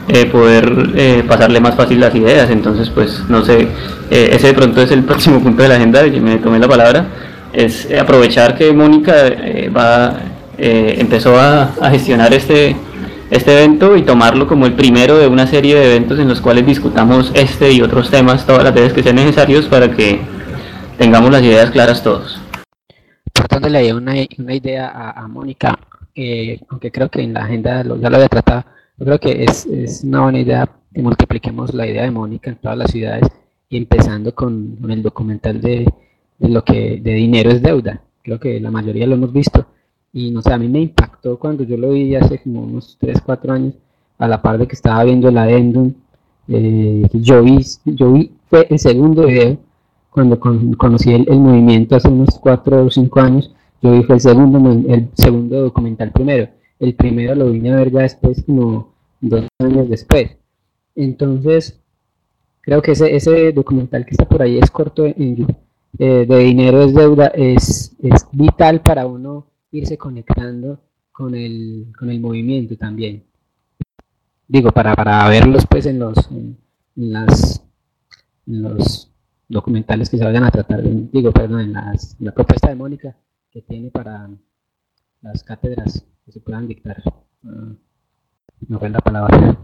eh, poder eh, pasarle más fácil las ideas. Entonces, pues, no sé, eh, ese de pronto es el próximo punto de la agenda, y me tomé la palabra, es eh, aprovechar que Mónica eh, va, eh, empezó a, a gestionar este, este evento y tomarlo como el primero de una serie de eventos en los cuales discutamos este y otros temas todas las veces que sean necesarios para que tengamos las ideas claras todos. Por tanto, le di una, una idea a, a Mónica, eh, aunque creo que en la agenda lo, ya lo había tratado. Yo creo que es, es una buena idea que multipliquemos la idea de Mónica en todas las ciudades, y empezando con, con el documental de, de lo que de dinero es deuda. Creo que la mayoría lo hemos visto, y no sé, a mí me impactó cuando yo lo vi hace como unos tres cuatro años, a la par de que estaba viendo el adendum. Eh, yo vi, yo vi, fue el segundo video, cuando con, conocí el, el movimiento hace unos cuatro o cinco años, yo vi fue el segundo, el segundo documental primero. El primero lo vine a ver ya después, como dos años después. Entonces, creo que ese, ese documental que está por ahí es corto, en, eh, de dinero es deuda, es, es vital para uno irse conectando con el, con el movimiento también. Digo, para, para verlos pues en los, en, en las, en los documentales que se vayan a tratar, digo, perdón, en las, la propuesta de Mónica que tiene para las cátedras que se puedan dictar. Uh, no fue la palabra.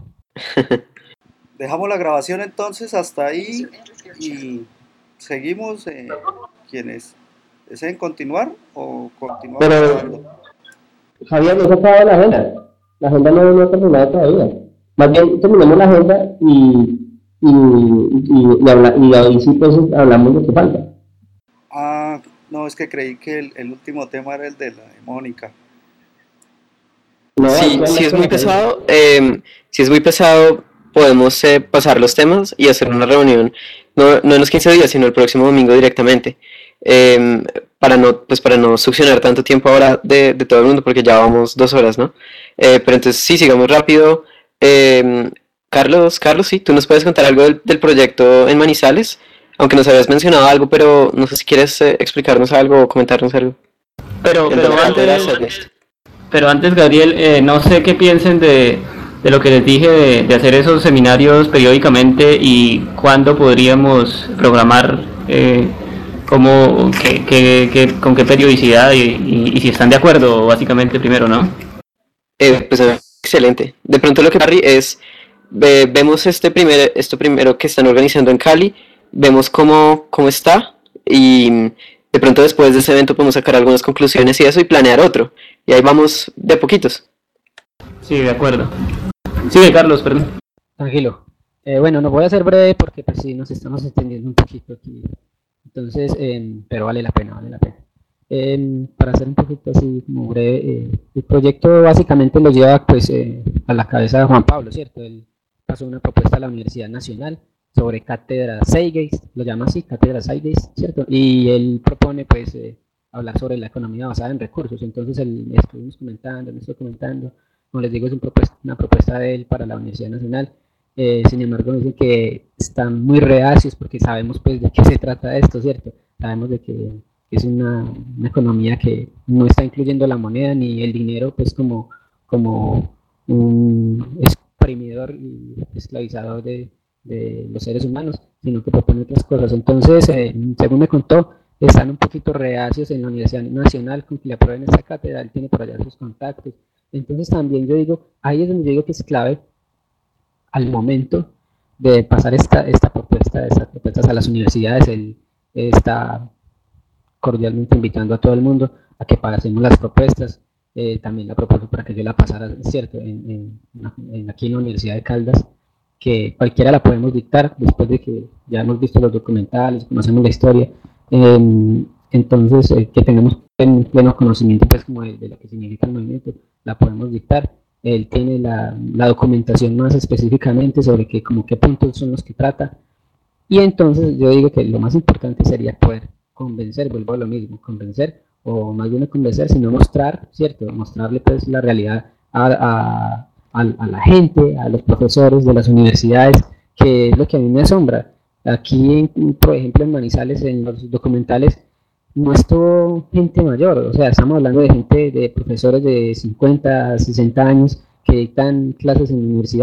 Dejamos la grabación entonces hasta ahí y seguimos. Eh, quienes deseen continuar o continuar. Pero, grabando. Javier, no se acaba la agenda. La agenda no, no ha terminado todavía. Más bien terminamos la agenda y, y, y, y, habla, y ahí sí pues hablamos de lo que falta. Ah, no, es que creí que el, el último tema era el de la de Mónica. No, Sí, no, si no, es no, muy no. pesado, eh, si es muy pesado, podemos eh, pasar los temas y hacer una reunión, no, no en los quince días, sino el próximo domingo directamente, eh, para no, pues para no succionar tanto tiempo ahora de, de todo el mundo, porque ya vamos dos horas, ¿no? Eh, pero entonces sí, sigamos rápido. Eh, Carlos, Carlos, sí, tú nos puedes contar algo del, del proyecto en Manizales, aunque nos habías mencionado algo, pero no sé si quieres eh, explicarnos algo o comentarnos algo. Pero, El pero documental de la antes, Cernest. pero antes, Gabriel, eh, no sé qué piensen de, de lo que les dije de, de hacer esos seminarios periódicamente y cuándo podríamos programar, eh, cómo, qué, qué, qué, con qué periodicidad y, y, y si están de acuerdo, básicamente, primero, ¿no? Eh, pues eh, excelente. De pronto lo que Barry es, ve, vemos este primer, esto primero que están organizando en Cali, vemos cómo, cómo está y de pronto después de ese evento podemos sacar algunas conclusiones y eso y planear otro. Y ahí vamos de a poquitos. Sí, de acuerdo. Sigue, Carlos, perdón. Tranquilo. Eh, bueno, no voy a ser breve porque pues sí nos estamos extendiendo un poquito aquí. Entonces, eh, pero vale la pena, vale la pena. Eh, para ser un poquito así como breve, eh, el proyecto básicamente lo lleva pues eh, a la cabeza de Juan Pablo, ¿cierto? Él pasó una propuesta a la Universidad Nacional sobre cátedra Seigate, lo llama así, cátedra Seigate, ¿cierto? Y él propone pues eh, hablar sobre la economía basada en recursos. Entonces el, estuvimos comentando, me estoy comentando, como les digo, es un propuesta, una propuesta de él para la Universidad Nacional. Eh, sin embargo, dicen que están muy reacios porque sabemos pues de qué se trata esto, ¿cierto? Sabemos de que es una, una economía que no está incluyendo la moneda ni el dinero pues como, como un exprimidor y esclavizador de, de los seres humanos, sino que propone otras cosas. Entonces, eh, según me contó, están un poquito reacios en la Universidad Nacional con que le aprueben esta cátedra. Él tiene por allá sus contactos. Entonces también yo digo, ahí es donde yo digo que es clave al momento de pasar esta, esta propuesta, estas propuestas a las universidades. Él está cordialmente invitando a todo el mundo a que pasemos las propuestas. Eh, también la propuso para que yo la pasara, cierto, en, en, en, aquí en la Universidad de Caldas, que cualquiera la podemos dictar después de que ya hemos visto los documentales, conocemos la historia. Eh, entonces, eh, que tengamos en pleno conocimiento pues como de, de lo que significa el movimiento, la podemos dictar. Él tiene la, la documentación más específicamente sobre qué, como qué puntos son los que trata, y entonces yo digo que lo más importante sería poder convencer, vuelvo a lo mismo, convencer, o más bien no convencer, sino mostrar, ¿cierto? Mostrarle pues la realidad a, a, a, a la gente, a los profesores de las universidades, que es lo que a mí me asombra. Aquí, en, por ejemplo, en Manizales, en los documentales, no es todo gente mayor, o sea, estamos hablando de gente, de profesores de cincuenta, sesenta años que dictan clases en universidades.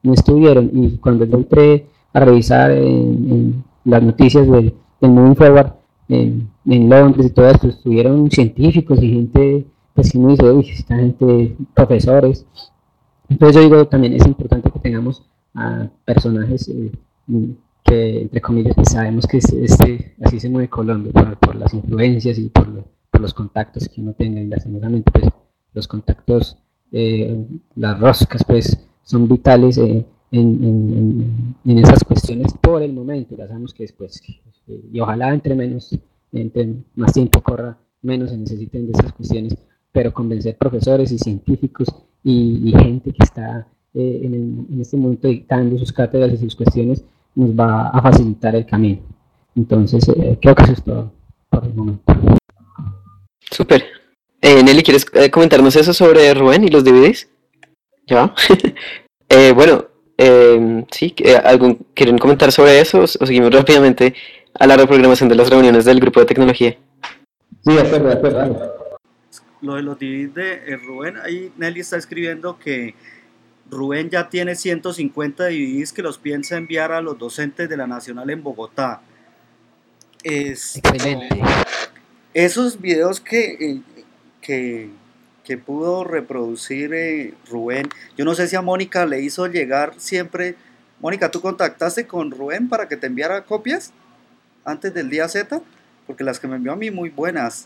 no estuvieron, y cuando yo entré a revisar en, en las noticias del, del Moving Forward en, en Londres y todo esto, estuvieron científicos y gente, pues que uno dice, uy, esta gente, profesores. Entonces yo digo, también es importante que tengamos a personajes eh, que, entre comillas, que sabemos que este, así se mueve Colombia, por, por las influencias y por, lo, por los contactos que uno tenga, y lastimosamente pues los contactos, eh, las roscas pues son vitales eh, en, en, en esas cuestiones por el momento. Ya sabemos que después, eh, y ojalá entre menos, entre más tiempo corra, menos se necesiten de esas cuestiones, pero convencer profesores y científicos y, y gente que está eh, en, el, en este momento dictando sus cátedras y sus cuestiones nos va a facilitar el camino. Entonces eh, creo que eso es todo por el momento. Súper. Eh, Nelly, ¿quieres eh, comentarnos eso sobre Rubén y los D V Ds? ¿Ya? eh, bueno, eh, sí, eh, ¿algún, ¿quieren comentar sobre eso o, o seguimos rápidamente a la reprogramación de las reuniones del grupo de tecnología? Sí, de acuerdo, de acuerdo. Lo de los D V Ds de eh, Rubén, ahí Nelly está escribiendo que Rubén ya tiene ciento cincuenta D V Ds que los piensa enviar a los docentes de la Nacional en Bogotá. Es, Excelente. Esos videos que, eh, que, que pudo reproducir eh, Rubén, yo no sé si a Mónica le hizo llegar siempre. Mónica, ¿tú contactaste con Rubén para que te enviara copias antes del día Z? Porque las que me envió a mí muy buenas.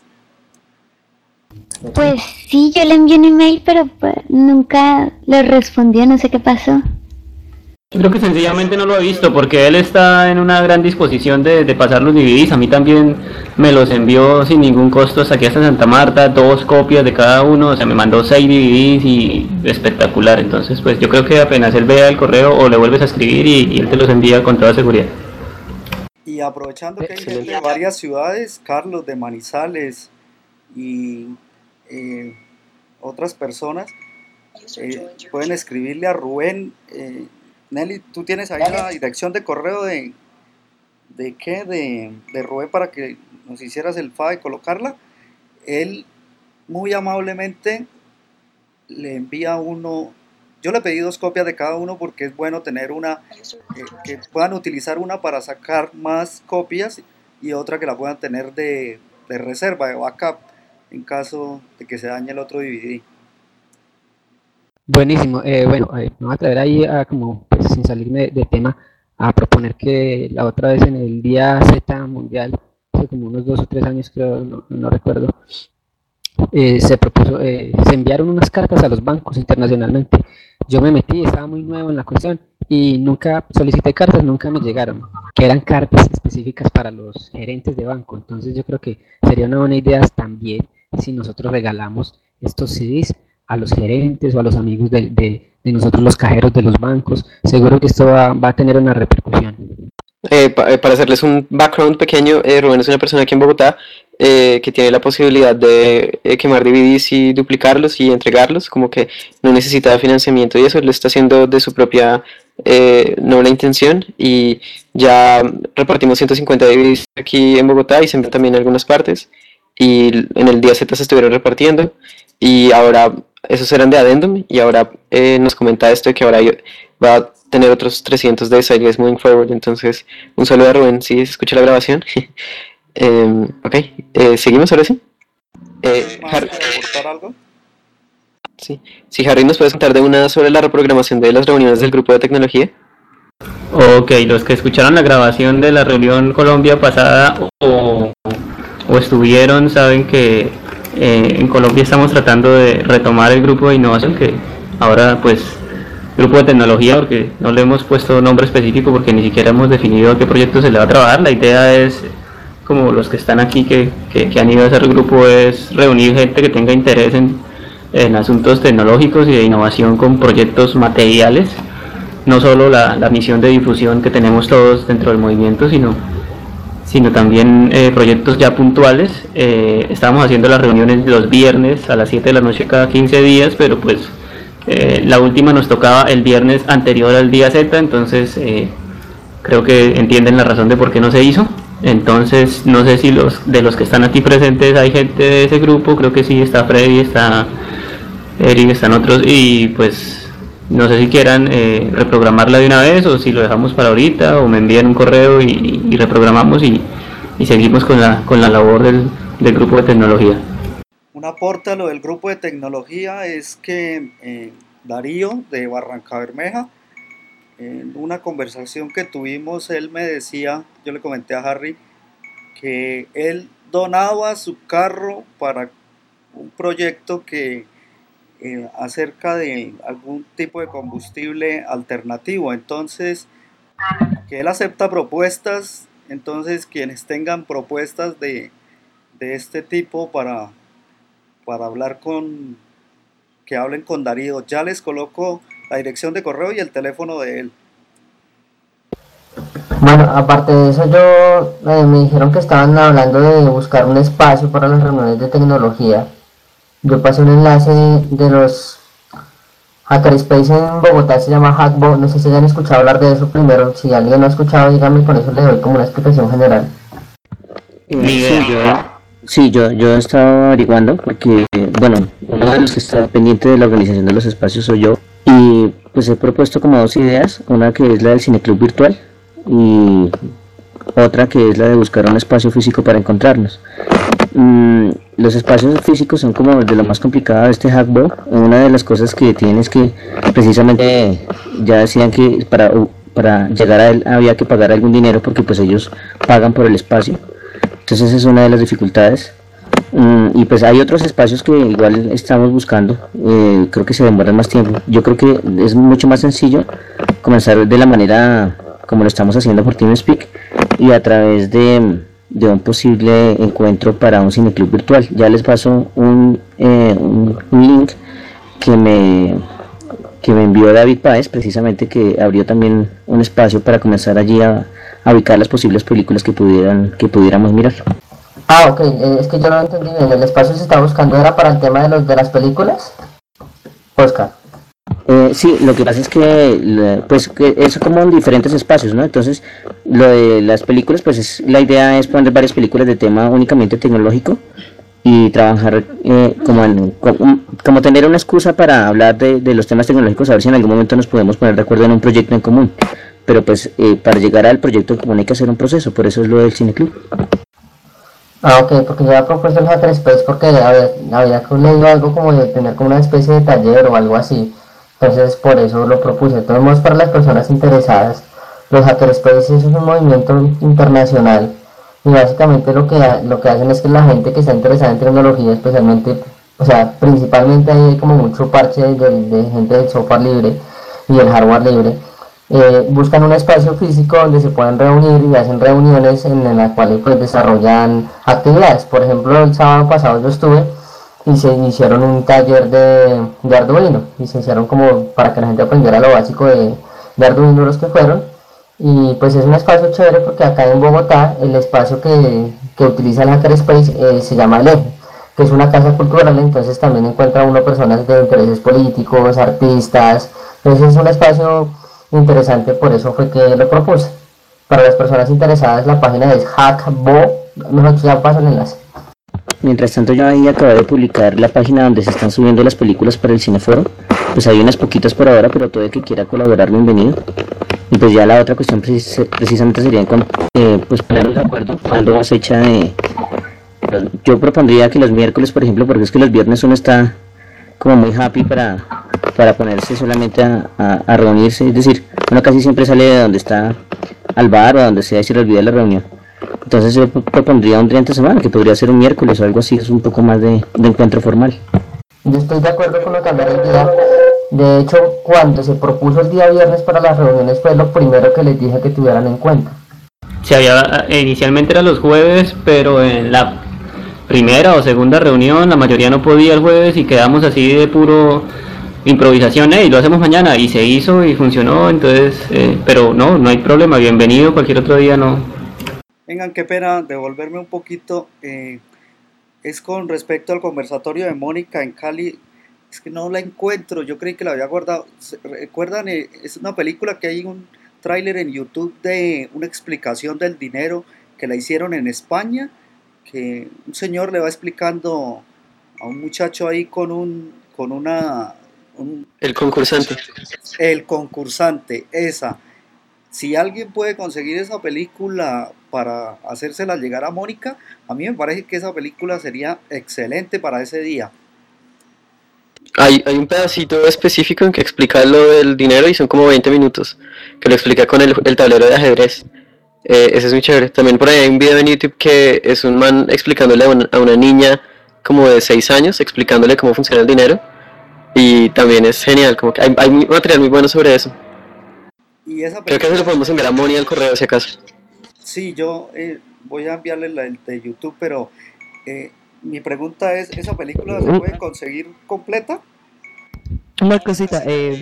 Pues sí, yo le envié un email, pero pues, nunca le respondió, no sé qué pasó. Yo creo que sencillamente no lo he visto, porque él está en una gran disposición de, de pasar los D V Ds. A mí también me los envió sin ningún costo hasta aquí hasta Santa Marta, dos copias de cada uno, o sea, me mandó seis D V Ds y espectacular. Entonces, pues yo creo que apenas él vea el correo o le vuelves a escribir y, y él te los envía con toda seguridad. Y aprovechando que hay gente de varias ciudades, Carlos de Manizales y eh, otras personas, eh, pueden escribirle a Rubén. eh, Nelly, ¿tú tienes ahí la dirección de correo de de qué? De, de Rubén para que nos hicieras el favor de colocarla? Él muy amablemente le envía uno. Yo le pedí dos copias de cada uno porque es bueno tener una, eh, que puedan utilizar una para sacar más copias y otra que la puedan tener de, de reserva, de backup, en caso de que se dañe el otro D V D. Buenísimo. Eh, bueno, eh, me voy a traer ahí, a, como pues, sin salirme de, de tema, a proponer que la otra vez en el día Z mundial, hace como unos dos o tres años creo, no, no recuerdo, eh, se propuso, eh, se enviaron unas cartas a los bancos internacionalmente. Yo me metí, estaba muy nuevo en la cuestión y nunca solicité cartas, nunca me llegaron, que eran cartas específicas para los gerentes de banco. Entonces yo creo que sería una buena idea también si nosotros regalamos estos C Ds a los gerentes o a los amigos de, de, de nosotros los cajeros de los bancos. Seguro que esto va, va a tener una repercusión. Eh, pa, eh, para hacerles un background pequeño, eh, Rubén es una persona aquí en Bogotá eh, que tiene la posibilidad de eh, quemar D V Ds y duplicarlos y entregarlos, como que no necesita financiamiento y eso lo está haciendo de su propia eh, noble intención, y ya repartimos ciento cincuenta D V Ds aquí en Bogotá y se envían también en algunas partes, y en el día Z se estuvieron repartiendo, y ahora esos eran de Addendum, y ahora eh, nos comenta esto de que ahora va a tener otros trescientos de Sideways Moving Forward. Entonces, un saludo a Rubén, si ¿sí se escucha la grabación? eh, ok, eh, ¿seguimos ahora sí? Eh, Harry, ¿Aportar algo? sí. sí, Harry, ¿nos puedes contar de una sobre la reprogramación de las reuniones del grupo de tecnología? Ok, los que escucharon la grabación de la reunión Colombia pasada o, o estuvieron saben que eh, en Colombia estamos tratando de retomar el grupo de innovación, que ahora pues grupo de tecnología, porque no le hemos puesto nombre específico porque ni siquiera hemos definido a qué proyecto se le va a trabajar. La idea es, como los que están aquí que, que, que han ido a hacer el grupo, es reunir gente que tenga interés en, en asuntos tecnológicos y de innovación con proyectos materiales, no solo la, la misión de difusión que tenemos todos dentro del movimiento, sino, sino también eh, proyectos ya puntuales. Eh, estamos haciendo las reuniones los viernes a las siete de la noche cada quince días, pero pues Eh, la última nos tocaba el viernes anterior al día Z, entonces eh, creo que entienden la razón de por qué no se hizo. Entonces no sé si los de los que están aquí presentes hay gente de ese grupo, creo que sí, está Freddy, está Eric, están otros, y pues No sé si quieran eh, reprogramarla de una vez o si lo dejamos para ahorita o me envían un correo y, y reprogramamos y, y seguimos con la, con la labor del, del grupo de tecnología. Un aporte a lo del grupo de tecnología es que eh, Darío de Barranca Bermeja, en una conversación que tuvimos, él me decía, yo le comenté a Harry, que él donaba su carro para un proyecto que eh, acerca de algún tipo de combustible alternativo, entonces que él acepta propuestas, entonces quienes tengan propuestas de, de este tipo para, para hablar con, que hablen con Darío, ya les coloco la dirección de correo y el teléfono de él. Bueno, aparte de eso, yo eh, me dijeron que estaban hablando de buscar un espacio para las reuniones de tecnología. Yo pasé un enlace de los Hackerspace en Bogotá, se llama Hackbo, no sé si hayan escuchado hablar de eso primero, si alguien no ha escuchado, díganme, con eso le doy como una explicación general. Sí, yo, sí, yo, yo he estado averiguando porque, bueno, uno de los que está pendiente de la organización de los espacios soy yo y pues he propuesto como dos ideas, una que es la del cineclub virtual y otra que es la de buscar un espacio físico para encontrarnos. Mm, los espacios físicos son como de lo más complicado de este Hackbo. Una de las cosas que tienen es que precisamente ya decían que para, para llegar a él había que pagar algún dinero porque pues ellos pagan por el espacio. Entonces esa es una de las dificultades. Mm, y pues hay otros espacios que igual estamos buscando, eh, creo que se demoran más tiempo. Yo creo que es mucho más sencillo comenzar de la manera como lo estamos haciendo por TeamSpeak y a través de, de un posible encuentro para un cineclub virtual. Ya les paso un, eh, un, un link que me, que me envió David Páez, precisamente, que abrió también un espacio para comenzar allí a, a ubicar las posibles películas que pudieran que pudiéramos mirar. Ah, ok, eh, es que yo no entendí bien, el espacio se está buscando era para el tema de los de las películas, Oscar. Eh, sí, lo que pasa es que pues que es como en diferentes espacios, ¿no? Entonces, lo de las películas, pues es, la idea es poner varias películas de tema únicamente tecnológico y trabajar eh, como, en, como, como tener una excusa para hablar de, de los temas tecnológicos, a ver si en algún momento nos podemos poner de acuerdo en un proyecto en común. Pero pues eh, para llegar al proyecto en común hay que hacer un proceso, por eso es lo del cineclub. Ah, ok, porque yo había propuesto el Hackerspace porque había, había leído algo como de tener como una especie de taller o algo así. Entonces por eso lo propuse. De todos modos, para las personas interesadas, los Hackerspaces es un movimiento internacional y básicamente lo que lo que hacen es que la gente que está interesada en tecnología, especialmente, o sea, principalmente hay como mucho parche de, de gente del software libre y el hardware libre, eh, buscan un espacio físico donde se puedan reunir y hacen reuniones en, en las cuales pues desarrollan actividades. Por ejemplo, el sábado pasado yo estuve y se hicieron un taller de, de Arduino y se hicieron como para que la gente aprendiera lo básico de, de Arduino los que fueron, y pues es un espacio chévere porque acá en Bogotá el espacio que, que utiliza el Hackerspace eh, se llama El Eje, que es una casa cultural, entonces también encuentra uno personas de intereses políticos, artistas, entonces es un espacio interesante, por eso fue que lo propuse. Para las personas interesadas la página es Hackbo, mejor ya paso el enlace. Mientras tanto, yo ahí acabé de publicar la página donde se están subiendo las películas para el Cineforo. Pues hay unas poquitas por ahora, pero todo el que quiera colaborar, bienvenido. Y pues ya la otra cuestión precis precisamente sería en, eh, pues ponernos de acuerdo cuando es fecha de... Yo propondría que los miércoles, por ejemplo, porque es que los viernes uno está como muy happy para, para ponerse solamente a, a, a reunirse. Es decir, uno casi siempre sale de donde está al bar o a donde sea y se le olvida la reunión. Entonces yo propondría un día entre semana, que podría ser un miércoles o algo así, es un poco más de, de encuentro formal. Yo estoy de acuerdo con lo que cambiar el día. De hecho, cuando se propuso el día viernes para las reuniones fue lo primero que les dije que tuvieran en cuenta. Se había, inicialmente era los jueves, pero en la primera o segunda reunión la mayoría no podía el jueves y quedamos así de puro improvisación, eh, y lo hacemos mañana, y se hizo y funcionó, entonces, eh, pero no, no hay problema, bienvenido, cualquier otro día no. Vengan, qué pena devolverme un poquito, eh, es con respecto al conversatorio de Mónica en Cali, es que no la encuentro, yo creí que la había guardado. ¿Recuerdan? Eh, es una película que hay un tráiler en YouTube de una explicación del dinero que la hicieron en España, que un señor le va explicando a un muchacho ahí con un con una un- El concursante. El concursante, esa. Si alguien puede conseguir esa película para hacérsela llegar a Mónica, a mí me parece que esa película sería excelente para ese día. Hay, hay un pedacito específico en que explica lo del dinero y son como veinte minutos, que lo explica con el, el tablero de ajedrez. Eh, ese es muy chévere. También por ahí hay un video en YouTube que es un man explicándole a una, a una niña como de seis años, explicándole cómo funciona el dinero. Y también es genial, como que hay, hay muy- material muy bueno sobre eso. Y esa Creo que eso lo podemos enviar a Moni al correo si acaso. sí, yo eh, voy a enviarle la el de YouTube, pero eh, mi pregunta es, ¿esa película se puede conseguir completa? Una cosita, eh,